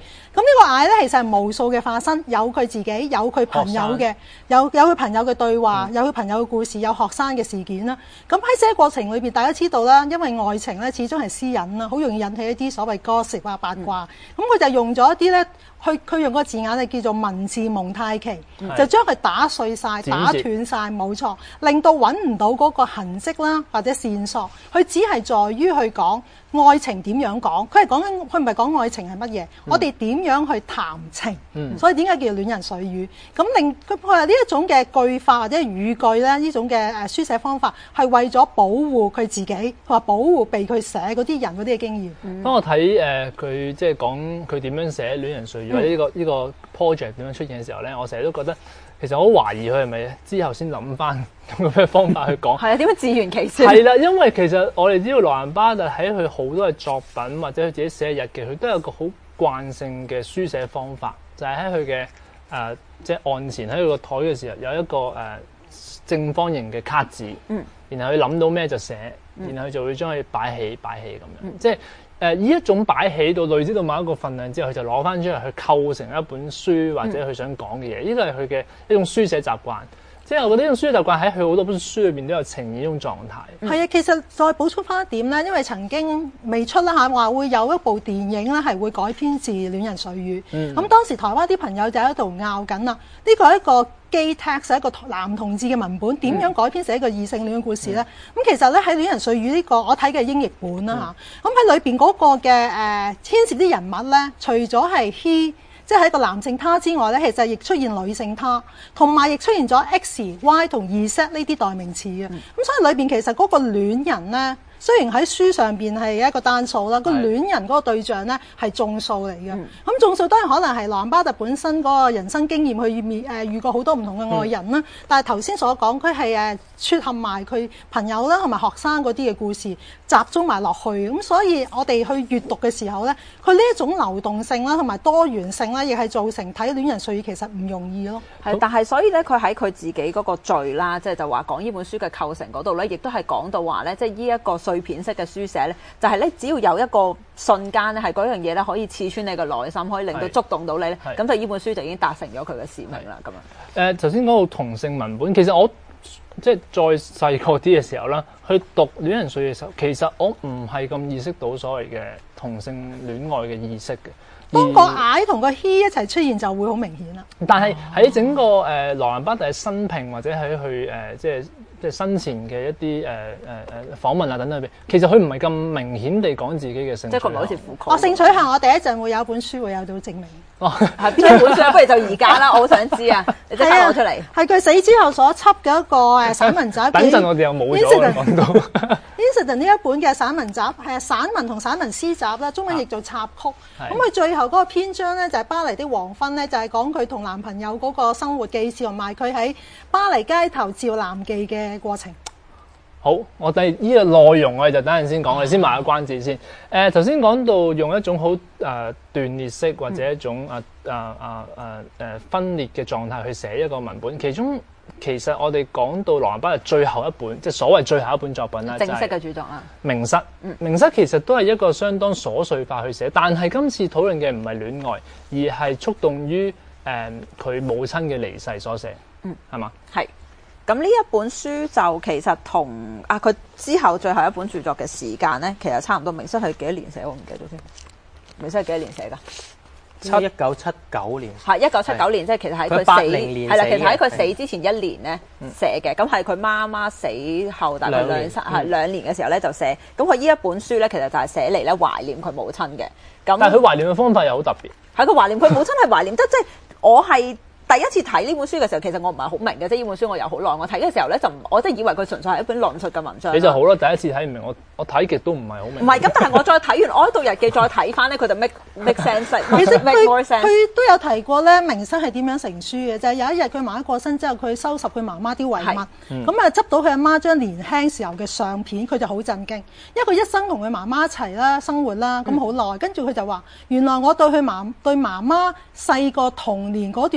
咁呢個蟻咧，其實係無數嘅化身，有佢自己，有佢朋友嘅，有有佢朋友嘅對話，有佢朋友嘅故事，有學生嘅事件啦。咁喺寫過程裏邊，大家知道啦，因為愛情咧始終係私隱啦，好容易引起一啲所謂 gossip 啊八卦。咁佢就用咗一啲咧。佢佢用個字眼係叫做文字蒙太奇，就將佢打碎晒、打斷晒，冇錯，令到揾唔到嗰個痕跡啦，或者線索。佢只係在於去講愛情點樣講，佢係講緊佢唔係講愛情係乜嘢，嗯、我哋點樣去談情。嗯、所以點解叫戀人絮語？咁令佢話呢一種嘅句法或者語句咧，呢種嘅誒書寫方法係為咗保護佢自己，佢話保護被佢寫嗰啲人嗰啲嘅經驗。 嗯、當我睇誒佢即係講佢點樣寫戀人絮語。呢、這個呢、這個 project 點樣出現嘅時候咧，我成日都覺得其實我好懷疑佢係咪之後先諗翻用咩方法去講。 係啊，點樣自圓其說？ 係啦，因為其實我哋知道羅蘭巴特喺佢好多嘅作品或者佢自己寫嘅日記，佢都有個好慣性嘅書寫方法，就係喺佢嘅誒即係案前喺佢個台嘅時候有一個誒、呃、正方形嘅卡紙，嗯，然後佢諗到咩就寫，然後佢就會將佢擺起擺起咁樣，嗯、即係。誒呢一種擺起到累積到某一個份量之後，佢就攞翻出嚟去構成一本書或者佢想講嘅嘢。呢個係佢嘅一種書寫習慣。即係我覺得呢種書寫習慣喺佢好多本書裏邊都有呈現呢種狀態。係啊、嗯，其實再補充翻一點咧，因為曾經未出啦嚇，話會有一部電影咧係會改編自戀人絮語。咁、嗯、當時台灣啲朋友就喺度拗緊啦，呢、這個係一個 gay text 係一個男同志嘅文本，點樣改編寫一個異性戀嘅故事咧？咁、嗯、其實咧喺戀人絮語呢、這個我睇嘅英譯本啦嚇，咁喺裏邊嗰個嘅誒、呃、牽涉啲人物咧，除咗係 he。即係一個男性他之外咧，其實亦出現女性他，同埋亦出現咗 X、Y 同 Z 呢啲代名詞嘅。咁、嗯、所以裏邊其實嗰個戀人咧，雖然喺書上邊係一個單數啦，個戀人嗰個對象咧係眾數嚟嘅。咁眾數當然可能係羅蘭巴特本身嗰個人生經驗去面誒遇過好多唔同嘅愛人啦。嗯、但係頭先所講，佢係誒撮合埋佢朋友啦同埋學生嗰啲嘅故事集中埋落去。咁所以我哋去閱讀嘅時候咧，佢呢一種流動性啦同埋多元性咧，亦係造成睇戀人絮語其實唔容易咯。 係，但係所以咧，佢喺佢自己嗰個序啦，即係就話講呢本書嘅構成嗰度咧，亦都係講到話咧，即係呢一個碎片式嘅書寫咧，就係、是、咧，只要有一個瞬間咧，係嗰樣嘢咧，可以刺穿你嘅內心，可以令到觸動到你咧，咁就呢本書就已經達成咗佢嘅使命啦。咁樣誒， 頭先講到同性文本，其實我即係再細個啲嘅時候啦，去讀戀人絮語嘅時候，其實我唔係咁意識到所謂嘅同性戀愛嘅意識嘅。 當個 I 同個 he 一齊出現就會好明顯啦。 但係喺整個誒、呃、羅蘭巴特嘅生平或者喺佢誒即係即係生前嘅一啲誒誒誒訪問啊等等入邊，其實佢唔係咁明顯地講自己嘅性取向。即係佢唔係好似傅柯。哦，性取向我第一陣會有一本書會有到證明。哦，係邊一本書？不如就而家啦，我好想知啊！你即刻攞出嚟。係佢死之後所輯嘅一個誒散文集。 等陣我哋又冇咗講到。 Incident 呢一本嘅散文集係啊散文同散文詩集啦，中文譯做插曲。咁佢、啊、最後嗰個篇章咧就係、是、巴黎的黃昏咧，就係、是、講佢同男朋友嗰個生活記事同埋佢喺巴黎街頭照男記嘅過程。 好，我哋呢個內容我哋就等陣先講，我哋先賣個關子先。誒頭先講到用一種好誒、呃、斷裂式或者一種誒誒誒誒誒分裂嘅狀態去寫一個文本，其中其實我哋講到羅蘭巴特最後一本，即係所謂最後一本作品啦， 正式嘅著作啦， 《明室》。嗯，《明室》其實都係一個相當瑣碎化去寫，但係今次討論嘅唔係戀愛，而係觸動於誒佢母親嘅離世所寫。嗯，係嘛？係。 咁呢一本書就其實同啊佢之後最後一本著作嘅時間咧，其實差唔多。明室係幾多年寫？我唔記得咗先。明室係幾多年寫㗎？ 七一九七九年。 係一九七九年，即係其實喺佢死係啦。其實喺佢死之前一年咧寫嘅。咁係佢媽媽死後大概兩三係兩年嘅時候咧就寫。咁佢呢一本書咧，其實就係寫嚟咧懷念佢母親嘅。咁但係佢懷念嘅方法又好特別。 係佢懷念佢母親係懷念，即即係我係。第一次睇呢本書嘅時候，其實我唔係好明嘅，即係呢本書我有好耐。我睇嘅時候咧，就我真係以為佢純粹係一本論述嘅文章。 你就好啦，第一次睇唔明，我我睇極都唔係好明。 唔係咁，但係我再睇完我喺度日記再睇翻咧，佢就 make make sense。 其實佢佢都有提過咧，明室係點樣成書嘅，就係、是、有一日佢媽媽過身之後，佢收拾佢媽媽啲遺物，咁啊執到佢阿媽張年輕時候嘅相片，佢就好震驚，因為佢一生同佢媽媽一齊啦生活啦，咁好耐，跟住佢就話：原來我對佢媽對媽媽細個童年嗰段生活係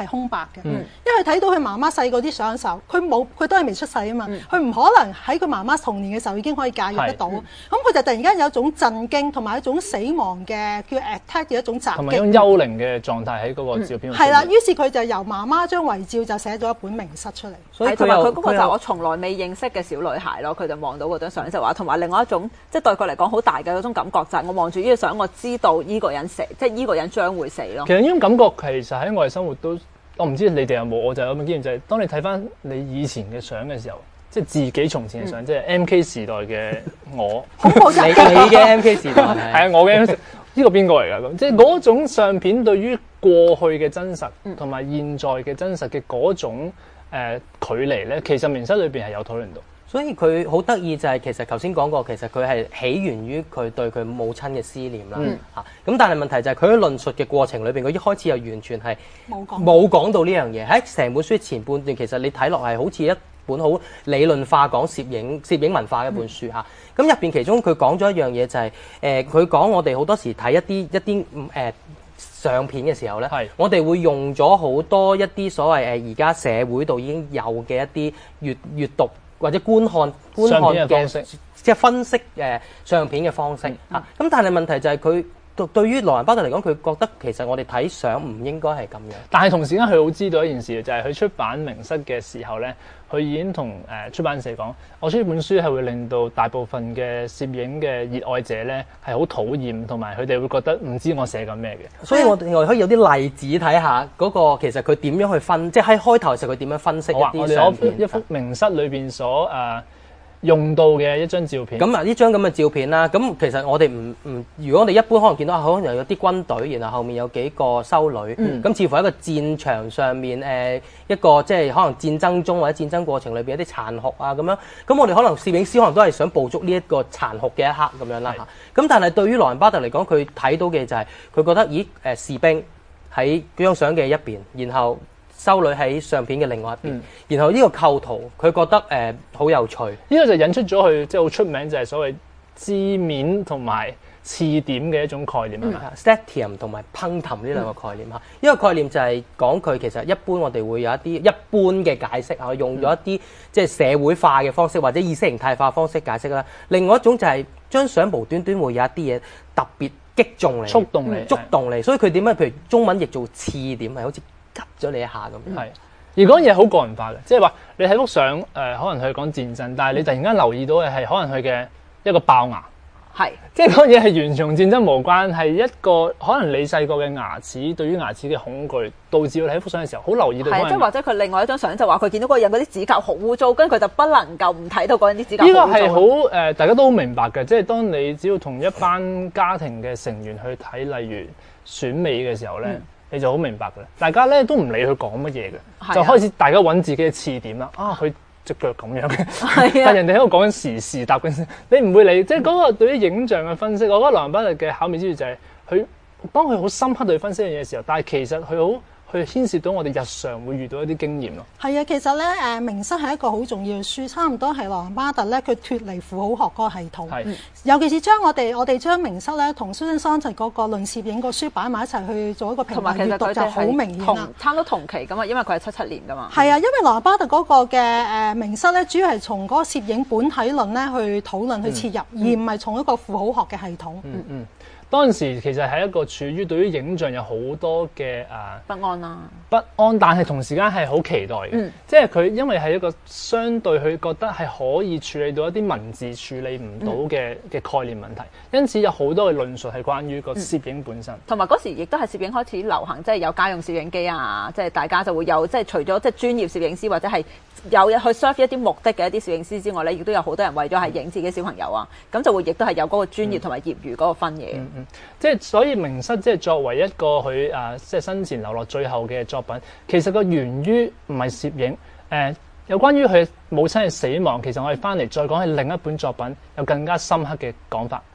係空白嘅， 嗯、 因為睇到佢媽媽細個啲相嘅時候，佢冇佢都係未出世啊嘛，佢唔、嗯、可能喺佢媽媽童年嘅時候已經可以介入得到，咁佢、嗯、就突然間有一種震驚同埋一種死亡嘅叫 attack 嘅一種襲擊， 同埋一種幽靈嘅狀態喺嗰個照片度。 係啦、嗯，於是佢就由媽媽張遺照就寫咗一本明室出嚟。 所以同埋佢嗰個就係我從來未認識嘅小女孩咯，佢就望到嗰張相就話，同埋另外一種即係、就是、對佢嚟講好大嘅嗰種感覺就係我望住呢個相，我知道呢個人死，即係呢個人將會死咯。 其實呢種感覺其實喺我哋生活都，我唔知你哋有冇，我就有咁嘅經驗，就係、是、當你睇翻你以前嘅相嘅時候，即係自己從前嘅相，嗯、即係 M K 時代嘅我， 你你嘅 M K 時代係啊，我嘅 M K 呢個邊個嚟㗎咁？即係嗰種相片對於過去嘅真實同埋現在嘅真實嘅嗰種、呃、距離咧，其實明室裏邊係有討論到。 所以佢好得意就係其實頭先講過，其實佢係起源於佢對佢母親嘅思念啦嚇。咁、嗯啊、但係問題就係佢喺論述嘅過程裏邊，佢一開始又完全係冇講冇講到呢樣嘢。喺成本書前半段，其實你睇落係好似一本好理論化講攝影攝影文化嘅一本書嚇。咁入邊其中佢講咗一樣嘢就係、是、誒，佢、呃、講我哋好多時睇一啲一啲誒、呃、相片嘅時候咧，是我哋會用咗好多一啲所謂誒而家社會度已經有嘅一啲閱閱讀。或者觀看觀看嘅即係分析誒、呃、相片嘅方式嚇，咁、嗯啊、但係問題就係佢對對於羅蘭巴特嚟講，佢覺得其實我哋睇相唔應該係咁樣。 但係同時間佢好知道一件事，就係、是、佢出版明室嘅時候咧，佢已經同誒、呃、出版社講，我出呢本書係會令到大部分嘅攝影嘅熱愛者咧係好討厭，同埋佢哋會覺得唔知我寫緊咩嘅。 所以我哋可以有啲例子睇下嗰個其實佢點樣去分，即係喺開頭嘅時候佢點樣分析一啲相片。 我哋攞一幅明室裏邊所誒、呃用到嘅一張照片。 咁啊，呢張咁嘅照片啦，咁其實我哋唔唔，如果我哋一般可能見到，可能有啲軍隊，然後後面有幾個修女，咁、嗯、似乎喺一個戰場上面，誒、呃、一個即係可能戰爭中或者戰爭過程裏邊一啲殘酷啊咁樣。咁我哋可能攝影師可能都係想捕捉呢一個殘酷嘅一刻咁樣啦嚇。咁是但係對於羅蘭巴特嚟講，佢睇到嘅就係、是、佢覺得，咦誒、呃、士兵喺嗰張相嘅一邊，然後修女喺相片嘅另外一邊，嗯、然後呢個構圖佢覺得誒好、呃、有趣， 呢個就引出咗佢即係好出名就係所謂支面同埋刺點嘅一種概念啊 statium 同埋 punctum 呢兩個概念嚇。呢、嗯、個概念就係講佢其實一般我哋會有一啲一般嘅解釋啊，用咗一啲、嗯、即係社會化嘅方式或者意識形態化方式解釋啦。另外一種就係張相無端端會有一啲嘢特別擊中你、 觸動你、 觸動你，所以佢點解譬如中文譯做刺點係好似吉咗你一下咁， 係、嗯、而嗰樣嘢好個人化嘅，即係話你睇幅相誒，可能佢講戰爭，但係你突然間留意到嘅係可能佢嘅一個爆牙， 係是即係嗰樣嘢係完全同戰爭無關，係一個可能你細個嘅牙齒對於牙齒嘅恐懼，導致你睇幅相嘅時候好留意到。係即係或者佢另外一張相就話佢見到嗰個人嗰啲指甲好污糟，跟住佢就不能夠唔睇到嗰人啲指甲。呢個係好誒，大家都好明白嘅，即係當你只要同一班家庭嘅成員去睇，例如選美嘅時候咧。嗯你就好明白嘅，大家咧都唔理佢講乜嘢嘅，啊、就開始大家揾自己嘅刺點啦。啊，佢隻腳咁樣嘅，啊、但人哋喺度講緊時事答緊，你唔會理。即係嗰個對於影像嘅分析，我覺得羅蘭巴特嘅巧妙之處就係佢當佢好深刻地分析一樣嘢嘅時候，但係其實佢好。佢牽涉到我哋日常會遇到一啲經驗咯。係啊，其實咧誒，明室係一個好重要嘅書，差唔多係羅蘭巴特咧，佢脫離符號學嗰個系統。係是，尤其是將我哋我哋將明室咧同 Susan Sontag 嗰個論攝影個書擺埋一齊去做一個平衡閱讀就好明顯啦。 差唔多同期噶嘛，因為佢係七七年噶嘛。 係啊，因為羅蘭巴特嗰個嘅誒明室咧，主要係從嗰個攝影本體論咧去討論去切入，嗯、而唔係從一個符號學嘅系統。 嗯嗯。當時其實係一個處於對於影像有好多嘅誒、呃、 不安啦、啊， 不安，但係同時間係好期待嘅，嗯、即係佢因為係一個相對佢覺得係可以處理到一啲文字處理唔到嘅嘅概念問題，因此有好多嘅論述係關於個攝影本身。 同埋嗰時亦都係攝影開始流行，即係有家用攝影機啊，即係大家就會有即係除咗即係專業攝影師或者係有去 serve 一啲目的嘅一啲攝影師之外咧，亦都有好多人為咗係影自己小朋友啊，咁就會亦都係有嗰個專業同埋業餘嗰個分野。嗯嗯， 即係所以明室即係作為一個佢誒、呃、即係生前留落最後嘅作品，其實個源於唔係攝影誒、呃，有關於佢母親嘅死亡，其實我哋翻嚟再講係另一本作品，有更加深刻嘅講法。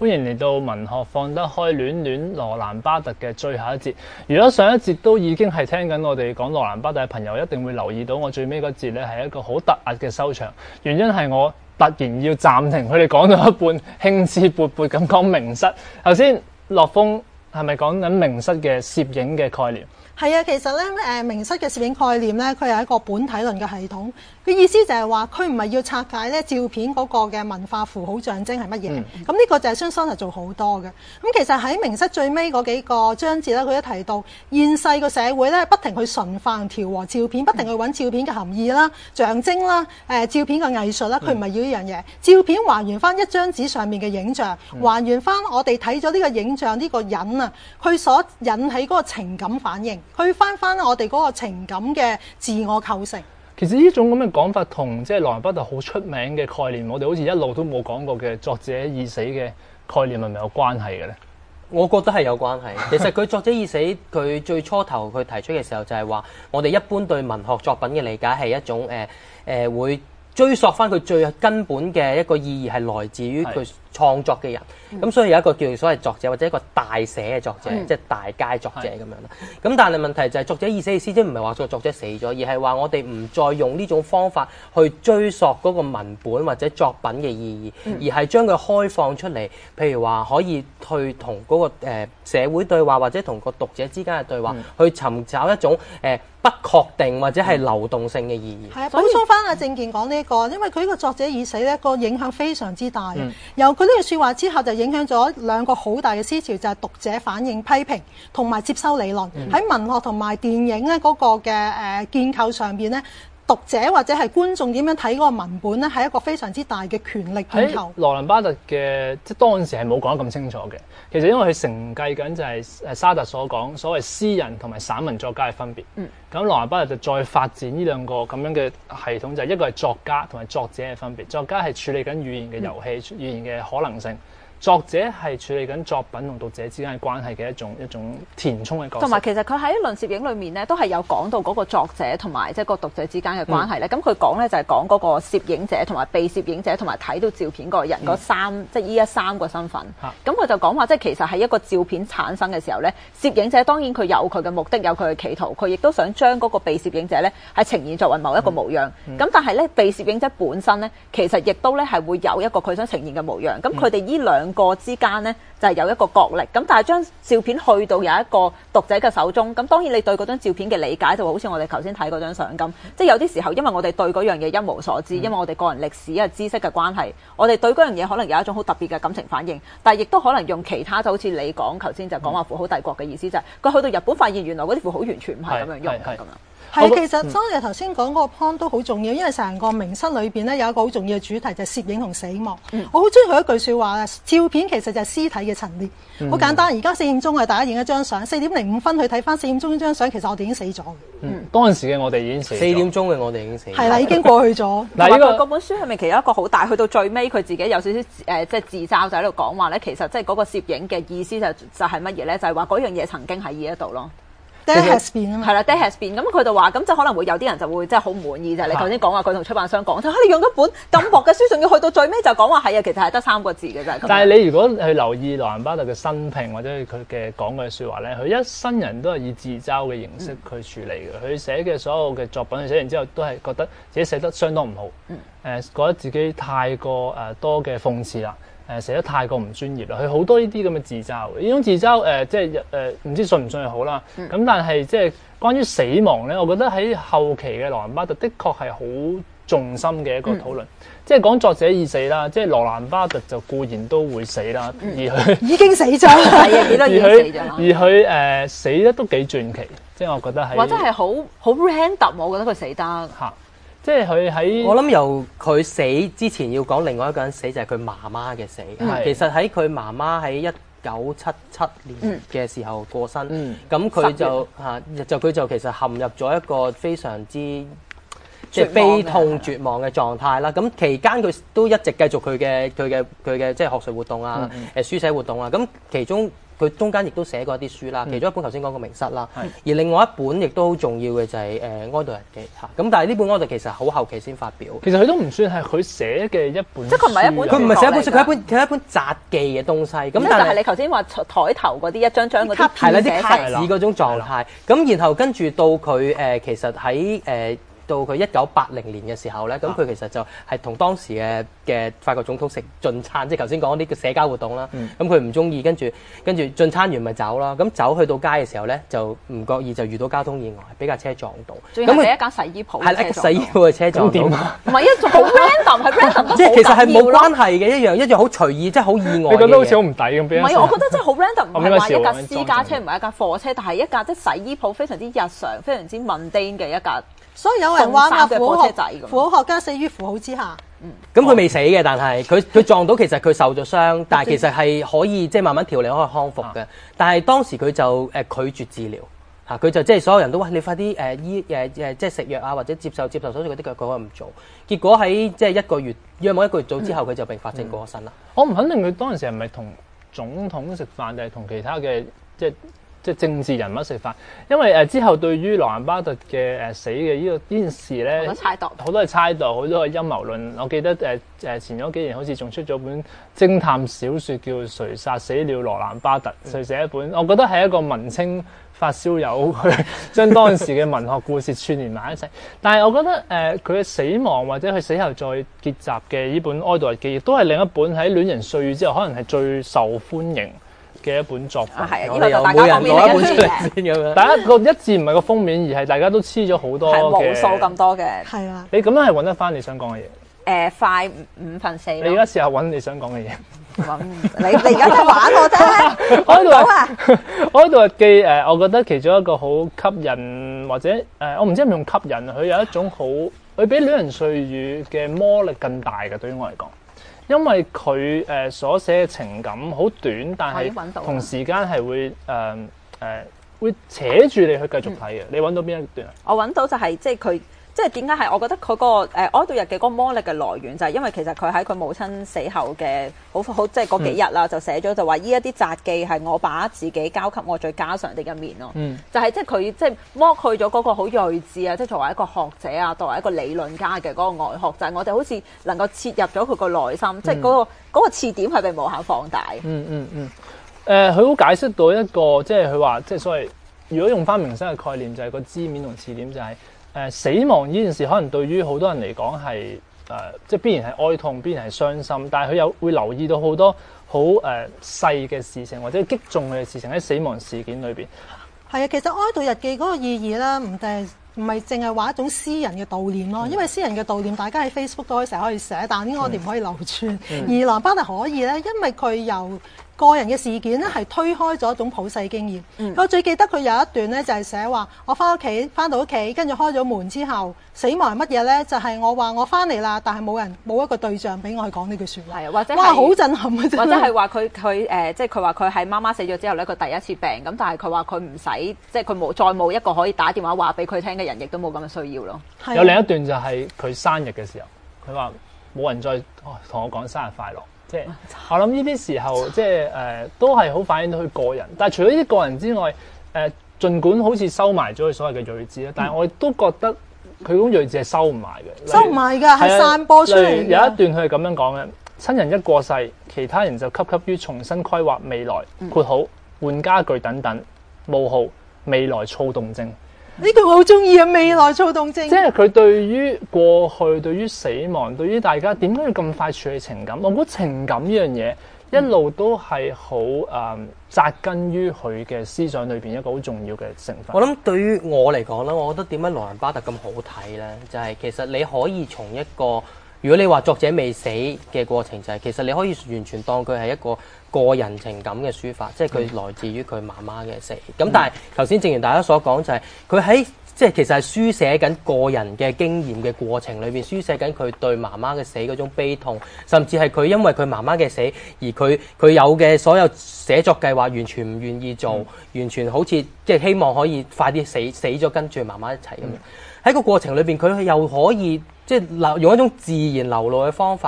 歡迎嚟到文學放得開戀戀羅蘭巴特嘅最後一節。如果上一節都已經係聽緊我哋講羅蘭巴特嘅朋友，一定會留意到我最尾嗰節咧係一個好突兀嘅收場，原因係我突然要暫停，佢哋講到一半興致勃勃咁講明室。頭先樂豐係咪講緊明室嘅攝影嘅概念？ 係啊，其實咧誒明室嘅攝影概念咧，佢係一個本體論嘅系統。佢意思就係話，佢唔係要拆解咧照片嗰個嘅文化符號象徵係乜嘢。咁呢、嗯、個就係孫生係做好多嘅。咁其實喺明室最尾嗰幾個章節咧，佢都提到現世個社會咧不停去純化調和照片，不停去揾照片嘅含義啦、象徵啦、誒照片嘅藝術啦。佢唔係要呢樣嘢，照片還原翻一張紙上面嘅影像，還原翻我哋睇咗呢個影像呢個人啊，佢所引起嗰個情感反應。去翻翻我哋嗰個情感嘅自我構成。 其實呢種咁嘅講法同即係羅蘭巴特好出名嘅概念，我哋好似一路都冇講過嘅作者已死嘅概念係咪有關係嘅咧？ 我覺得係有關係。其實佢作者已死，佢最初頭佢提出嘅時候就係話，我哋一般對文學作品嘅理解係一種誒誒、呃呃、會追溯翻佢最根本嘅一個意義係來自於佢創作嘅人。咁、嗯、所以有一個叫做所謂作者或者一個大寫嘅作者，嗯、即係大楷作者咁樣啦。咁但係問題就係作者已死嘅意思，即唔係話個作者死咗，而係話我哋唔再用呢種方法去追溯嗰個文本或者作品嘅意義，嗯、而係將佢開放出嚟。譬如話可以去同嗰、那個、呃、社會對話，或者同個讀者之間嘅對話，嗯、去尋找一種誒、呃、不確定或者係流動性嘅意義。 係啊、嗯，補充翻阿正健講呢、這個，因為佢呢個作者已死咧，個影響非常之大。嗯、由佢呢句説話之後，就影響咗兩個好大嘅思潮，就係、是、讀者反應、批評同埋接收理論。喺、嗯、文學同埋電影咧嗰個嘅誒建構上邊咧，讀者或者係觀眾點樣睇嗰個文本咧，係一個非常之大嘅權力建構。 羅蘭巴特嘅即係當時係冇講得咁清楚嘅。其實因為佢承繼緊就係誒沙特所講所謂詩人同埋散文作家嘅分別。嗯。咁羅蘭巴特就再發展呢兩個咁樣嘅系統，就係、是、一個係作家同埋作者嘅分別。作家係處理緊語言嘅遊戲、嗯、語言嘅可能性。作者係處理緊作品同讀者之間嘅關係嘅一種一種填充嘅角色。 同埋其實佢喺論攝影裏面咧，都係有講到嗰個作者同埋即係個讀者之間嘅關係咧。咁佢講咧就係講嗰個攝影者同埋被攝影者同埋睇到照片嗰個人嗰、嗯、三即係依一三個身份。咁佢、啊、就講話即係其實係一個照片產生嘅時候咧，攝影者當然佢有佢嘅目的，有佢嘅企圖，佢亦都想將嗰個被攝影者咧係呈現作為某一個模樣。咁、嗯嗯、但係咧被攝影者本身咧，其實亦都咧係會有一個佢想呈現嘅模樣。咁佢哋呢兩個之間呢，就係有一個角力，咁但係將照片去到有一個讀者嘅手中，咁當然你對嗰張照片嘅理解就好似我哋頭先睇嗰張相咁，即係有啲時候因為我哋對嗰樣嘢一無所知，因為我哋個人歷史啊知識嘅關係，我哋對嗰樣嘢可能有一種好特別嘅感情反應，但係亦都可能用其他就好似你講頭先就講話符號帝國嘅意思就係、是、佢去到日本發現原來嗰啲符號完全唔係咁樣用嘅咁樣。 係，其實當日頭先講嗰個 point 都好重要，因為成個明室裏邊咧有一個好重要嘅主題就係、是、攝影同死亡。嗯、我好中意佢一句説話，照片其實就係屍體嘅陳列。好、嗯、簡單，而家四點鐘啊，大家影一張相，四點零五分去睇翻四點鐘呢張相，其實我哋已經死咗。 嗯，當陣時嘅我哋已經死咗。四點鐘嘅我哋已經死咗。 係啦，已經過去咗。 嗱，呢個嗰本書係咪其中一個好大？去到最尾佢自己有少少誒，即係自嘲就喺度講話咧，其實即係嗰個攝影嘅意思就就係乜嘢咧？就係話嗰樣嘢曾經喺呢一度咯。 That has been 啊嘛， 係啦 That has been，咁佢就話，咁就可能會有啲人就會即係好唔滿意，就係、是、你頭先講話佢同出版商講，就嚇、啊、你用一本咁薄嘅書，仲要去到最尾就講話係啊，其實係得三個字嘅啫。 但係你如果去留意羅蘭巴特嘅生平或者佢嘅講嘅説話咧，佢一生人都係以自嘲嘅形式去處理嘅。佢、嗯、寫嘅所有嘅作品，佢寫完之後都係覺得自己寫得相當唔好，誒、嗯呃、覺得自己太過誒多嘅諷刺啦。誒寫得太過唔專業啦，佢好多呢啲咁嘅自嘲，呢種自嘲誒、呃、即係誒唔知信唔信係好啦。咁、嗯、但係即係關於死亡咧，我覺得喺後期嘅羅蘭巴特的確係好重心嘅一個討論。嗯、即係講作者已死啦，即係羅蘭巴特就固然都會死啦，嗯、而佢已經死咗， 係啊，幾多已經死咗啦。 而佢誒、呃、死得都幾傳奇，即係我覺得係。 或者係好好 random，我覺得佢死得嚇。即係佢喺我諗由佢死之前要講另外一個人死就係佢媽媽嘅死。嗯、其實喺佢媽媽喺一九七七年嘅時候過身，咁佢、嗯、就嚇就佢就其實陷入咗一個非常之即係悲痛絕望嘅狀態啦。咁期間佢都一直繼續佢嘅佢嘅佢嘅即係學術活動啊、誒、嗯嗯、書寫活動啊。咁其中佢中間亦都寫過一啲書啦， 嗯、 其中一本頭先講過《明室》啦， 係而另外一本亦都好重要嘅就係、是、誒、呃《哀悼日記》嚇。咁但係呢本哀悼其實好後期先發表。 其實佢都唔算係佢寫嘅一本書， 即係佢唔係一本， 佢唔係寫一本書，佢係一本佢係一本札記嘅東西。咁但係你頭先話台頭嗰啲一張張嗰啲係啦，啲寫卡紙嗰種狀態。咁然後跟住到佢誒、呃，其實喺誒。呃到佢一九八零年嘅時候咧，咁佢其實就係同當時嘅嘅法國總統食進餐，即係頭先講啲嘅社交活動啦。咁佢唔中意，跟住跟住進餐完咪走啦。咁走去到街嘅時候咧，就唔覺意就遇到交通意外，俾架車撞到。 仲要係一間洗衣鋪， 係啦，洗衣鋪嘅車撞到。 唔係一種好 random，係 random 即係其實係冇關係嘅一樣，一樣好隨意，即係好意外嘅嘢。 你覺得好似好唔抵咁？ 唔係，我覺得真係好 random，唔係話一架私家車，唔係一架貨車，但係一架即係洗衣鋪，非常之日常、非常之 mundane 嘅一架。 所以有人話啊，符號符號學家死於符號之下。 咁佢未死嘅，但係佢佢撞到其實佢受咗傷，但係其實係可以即係慢慢調理可以康復嘅。但係當時佢就誒拒絕治療嚇，佢就即係所有人都話你快啲誒醫誒誒即係食藥啊，或者接受接受手術嗰啲，佢佢可以唔做。結果喺即係一個月約莫一個月早之後，佢就併發症過身啦。 我唔肯定佢當時係咪同總統食飯，定係同其他嘅即係。即係政治人物食飯，因為誒、呃、之後對於羅蘭巴特嘅誒、呃、死嘅呢個呢件事咧， 好多猜度， 好多係猜度，好多係陰謀論。我記得誒誒、呃、前嗰幾年好似仲出咗本偵探小説叫《誰殺死了羅蘭巴特》，佢寫一本，我覺得係一個文青發燒友去將當時嘅文學故事串連埋一齊。但係我覺得誒佢嘅死亡或者佢死後再結集嘅呢本《哀悼日記》，亦都係另一本喺戀人歲月之後可能係最受歡迎嘅一本作品。 啊，係啊， 我哋又每人攞一本出嚟先咁樣。 大家個一致唔係個封面，而係大家都黐咗好多嘅， 無數咁多嘅。 係啊。 你咁樣係揾得翻你想講嘅嘢？誒、 呃，快五分四。 你而家試下揾你想講嘅嘢。 揾你，你而家都玩我啫。 我喺度啊！我喺度日記誒，我覺得其中一個好吸引或者誒、呃，我唔知係咪用吸引，佢有一種好，佢比戀人歲月嘅魔力更大嘅，對於我嚟講。因為佢誒、呃、所寫嘅情感好短，但係同時間係會誒誒、呃呃、會扯住你去繼續睇嘅。嗯、你揾到邊一段啊？ 我揾到就係、是、即係佢。即係點解係？我覺得佢、嗰個誒哀悼日記嗰個魔力嘅來源就係因為其實佢喺佢母親死後嘅好好即係嗰幾日啦，嗯、就寫咗就話呢一啲札記係我把自己交給我最家常的一面咯。嗯、就係即係佢即係剝去咗嗰個好睿智啊，即係作為一個學者啊，作為一個理論家嘅嗰個外殼，就係、是、我哋好似能夠切入咗佢個內心，嗯、即係嗰、嗰個嗰、嗰個刺點係被無限放大。 嗯嗯嗯。誒、呃，佢好解釋到一個即係佢話即係所謂，如果用翻明生嘅概念，就係、是、個支面同刺點就係、是。誒、呃、死亡呢件事可能對於好多人嚟講係誒，即係必然係哀痛，必然係傷心。但係佢有會留意到好多好誒、呃、細嘅事情，或者擊中佢嘅事情喺死亡事件裏邊。 係啊，其實哀悼日記嗰個意義咧，唔係唔係淨係話一種私人嘅悼念咯。嗯、因為私人嘅悼念，大家喺 Facebook 都可以成日可以寫，但係呢個我哋唔可以流傳。嗯、而羅蘭巴特可以咧，因為佢由個人嘅事件咧，係推開咗一種普世經驗。嗯、我最記得佢有一段咧，就係寫話我翻屋企，翻到屋企，跟住開咗門之後，死亡係乜嘢咧？就係、是、我話我翻嚟啦，但係冇人冇一個對象俾我去講呢句説話。係啊，或者哇，好震撼啊！ 或者係話佢佢誒，即係佢話佢係媽媽死咗之後咧，佢第一次病咁，但係佢話佢唔使，即係佢冇再冇一個可以打電話話俾佢聽嘅人，亦都冇咁嘅需要咯。 的有另一段就係佢生日嘅時候，佢話冇人再同、哦、我講生日快樂。即係我諗呢啲時候，即係誒、呃、都係好反映到佢個人。但係除咗呢啲個人之外，誒、呃、儘管好似收埋咗佢所謂嘅睿智咧，但係我亦都覺得佢嗰種睿智係收唔埋嘅。 收唔埋㗎，係散播出嚟。有一段佢係咁樣講嘅：親人一過世，其他人就急急於重新規劃未來，括號換家具等等，冒號未來躁動症。 呢個我好中意啊！未來躁動症， 即係佢對於過去、對於死亡、對於大家點解要咁快處理情感？我覺得情感呢樣嘢一路都係好誒扎根於佢嘅思想裏邊一個好重要嘅成分。 我諗對於我嚟講咧，我覺得點解羅蘭巴特咁好睇咧？就係、是、其實你可以從一個，如果你話作者未死嘅過程，就係、是、其實你可以完全當佢係一個個人情感嘅抒發，即係佢來自於佢媽媽嘅死。咁、嗯、但係頭先正如大家所講，就係佢喺即係其實係書寫緊個人嘅經驗嘅過程裏邊，書寫緊佢對媽媽嘅死嗰種悲痛，甚至係佢因為佢媽媽嘅死而佢佢有嘅所有寫作計劃完全唔願意做，嗯、完全好似即係希望可以快啲死死咗跟住媽媽一齊咁樣。喺、嗯、個過程裏邊，佢又可以即係流用一種自然流露嘅方法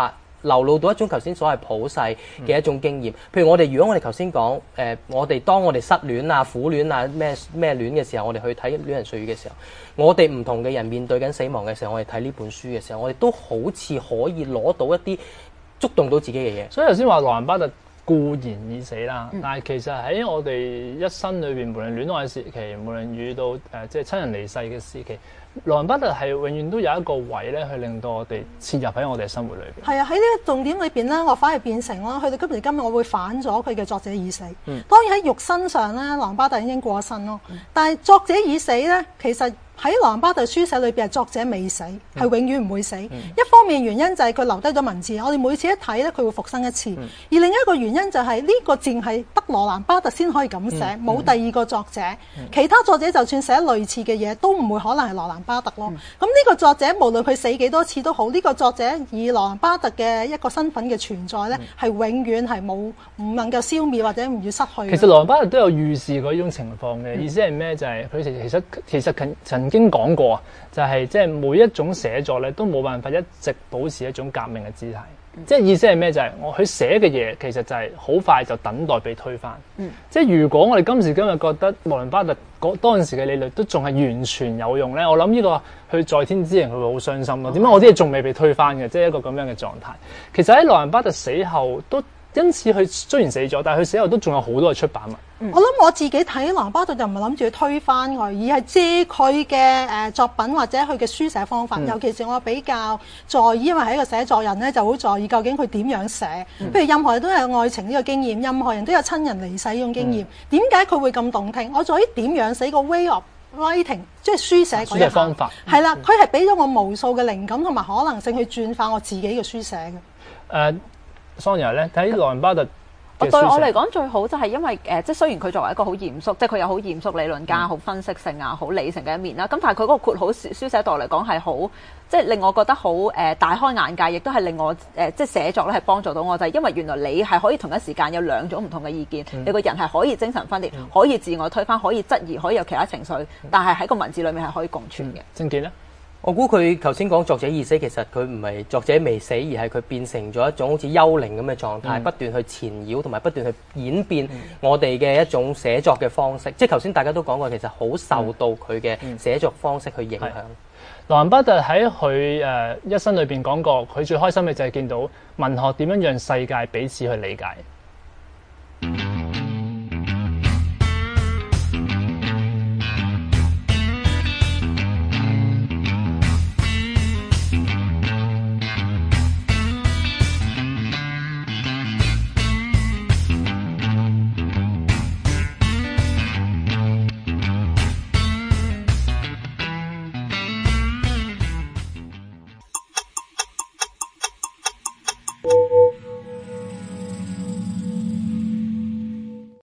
流露到一種頭先所謂普世嘅一種經驗。譬如我哋，如果我哋頭先講誒，我哋當我哋失戀啊、苦戀啊、咩咩戀嘅時候，我哋去睇《戀人歲月》嘅時候，我哋唔同嘅人面對緊死亡嘅時候，我哋睇呢本書嘅時候，我哋都好似可以攞到一啲觸動到自己嘅嘢。 所以頭先話羅蘭巴特固然已死啦，嗯、但係其實喺我哋一生裏邊，無論戀愛時期，無論遇到誒、呃、即係親人離世嘅時期，羅蘭巴特係永遠都有一個位咧，去令到我哋切入喺我哋嘅生活裏邊。 係啊，喺呢個重點裏邊咧，我反而變成啦，去到今時今日，我會反咗佢嘅作者已死。嗯、當然喺肉身上咧，羅蘭巴特已經過咗身咯，嗯、但係作者已死咧，其實喺羅蘭巴特書寫裏邊，係作者未死，係、嗯、永遠唔會死。嗯、一方面原因就係佢留低咗文字，我哋每次一睇咧，佢會復生一次。嗯、而另一個原因就係、是、呢、這個淨係得羅蘭巴特先可以咁寫，冇、嗯、第二個作者，嗯、其他作者就算寫類似嘅嘢，都唔會可能係羅蘭巴特咯。咁呢、嗯、個作者無論佢死幾多次都好，呢、這個作者以羅蘭巴特嘅一個身份嘅存在咧，係、嗯、永遠係冇唔能夠消滅或者唔要失去。 其實羅蘭巴特都有預示過呢種情況嘅，嗯、意思係咩？就係佢其實其實曾曾經講過啊，就係即係每一種寫作咧都冇辦法一直保持一種革命嘅姿態。嗯、即係意思係咩？就係、是、我佢寫嘅嘢其實就係好快就等待被推翻。嗯、即係如果我哋今時今日覺得羅蘭巴特嗰當時嘅理論都仲係完全有用咧，我諗呢個佢在天之靈佢會好傷心咯。點解我啲嘢仲未被推翻嘅？即係一個咁樣嘅狀態。其實喺羅蘭巴特死後都因此佢雖然死咗，但係佢死後都仲有好多嘅出版物。 嗯、我諗我自己睇羅蘭巴特就唔係諗住去推翻佢，而係借佢嘅誒作品或者佢嘅書寫方法。嗯、尤其是我比較在意，因為係一個寫作人咧，就好在意究竟佢點樣寫。嗯、譬如任何人都有愛情呢個經驗，任何人都有親人離世呢種經驗。點解佢會咁動聽？我在於點樣寫個 way of writing，即係書寫嗰一方法。 係啦，佢係俾咗我無數嘅靈感同埋可能性去轉化我自己嘅書寫嘅。誒、 呃。Sonia 咧睇羅蘭巴特， 對我嚟講最好就係因為誒、呃，即係雖然佢作為一個好嚴肅，即係佢有好嚴肅理論家、好、嗯、分析性啊、好理性嘅一面啦。咁但係佢嗰個括號書寫對我嚟講係好，即係令我覺得好誒、呃、大開眼界，亦都係令我誒、呃、即係寫作咧係幫助到我，就係、是、因為原來你係可以同一時間有兩種唔同嘅意見，嗯、你個人係可以精神分裂，嗯、可以自我推翻，可以質疑，可以有其他情緒，但係喺個文字裡面係可以共存嘅。 正見咧？ 我估佢頭先講作者已死，其實佢唔係作者未死，而係佢變成咗一種好似幽靈咁嘅狀態，嗯、不斷去纏繞同埋不斷去演變我哋嘅一種寫作嘅方式。嗯、即係頭先大家都講過，其實好受到佢嘅寫作方式去影響。 羅蘭巴特喺佢誒一生裏邊講過，佢最開心嘅就係見到文學點樣讓世界彼此去理解。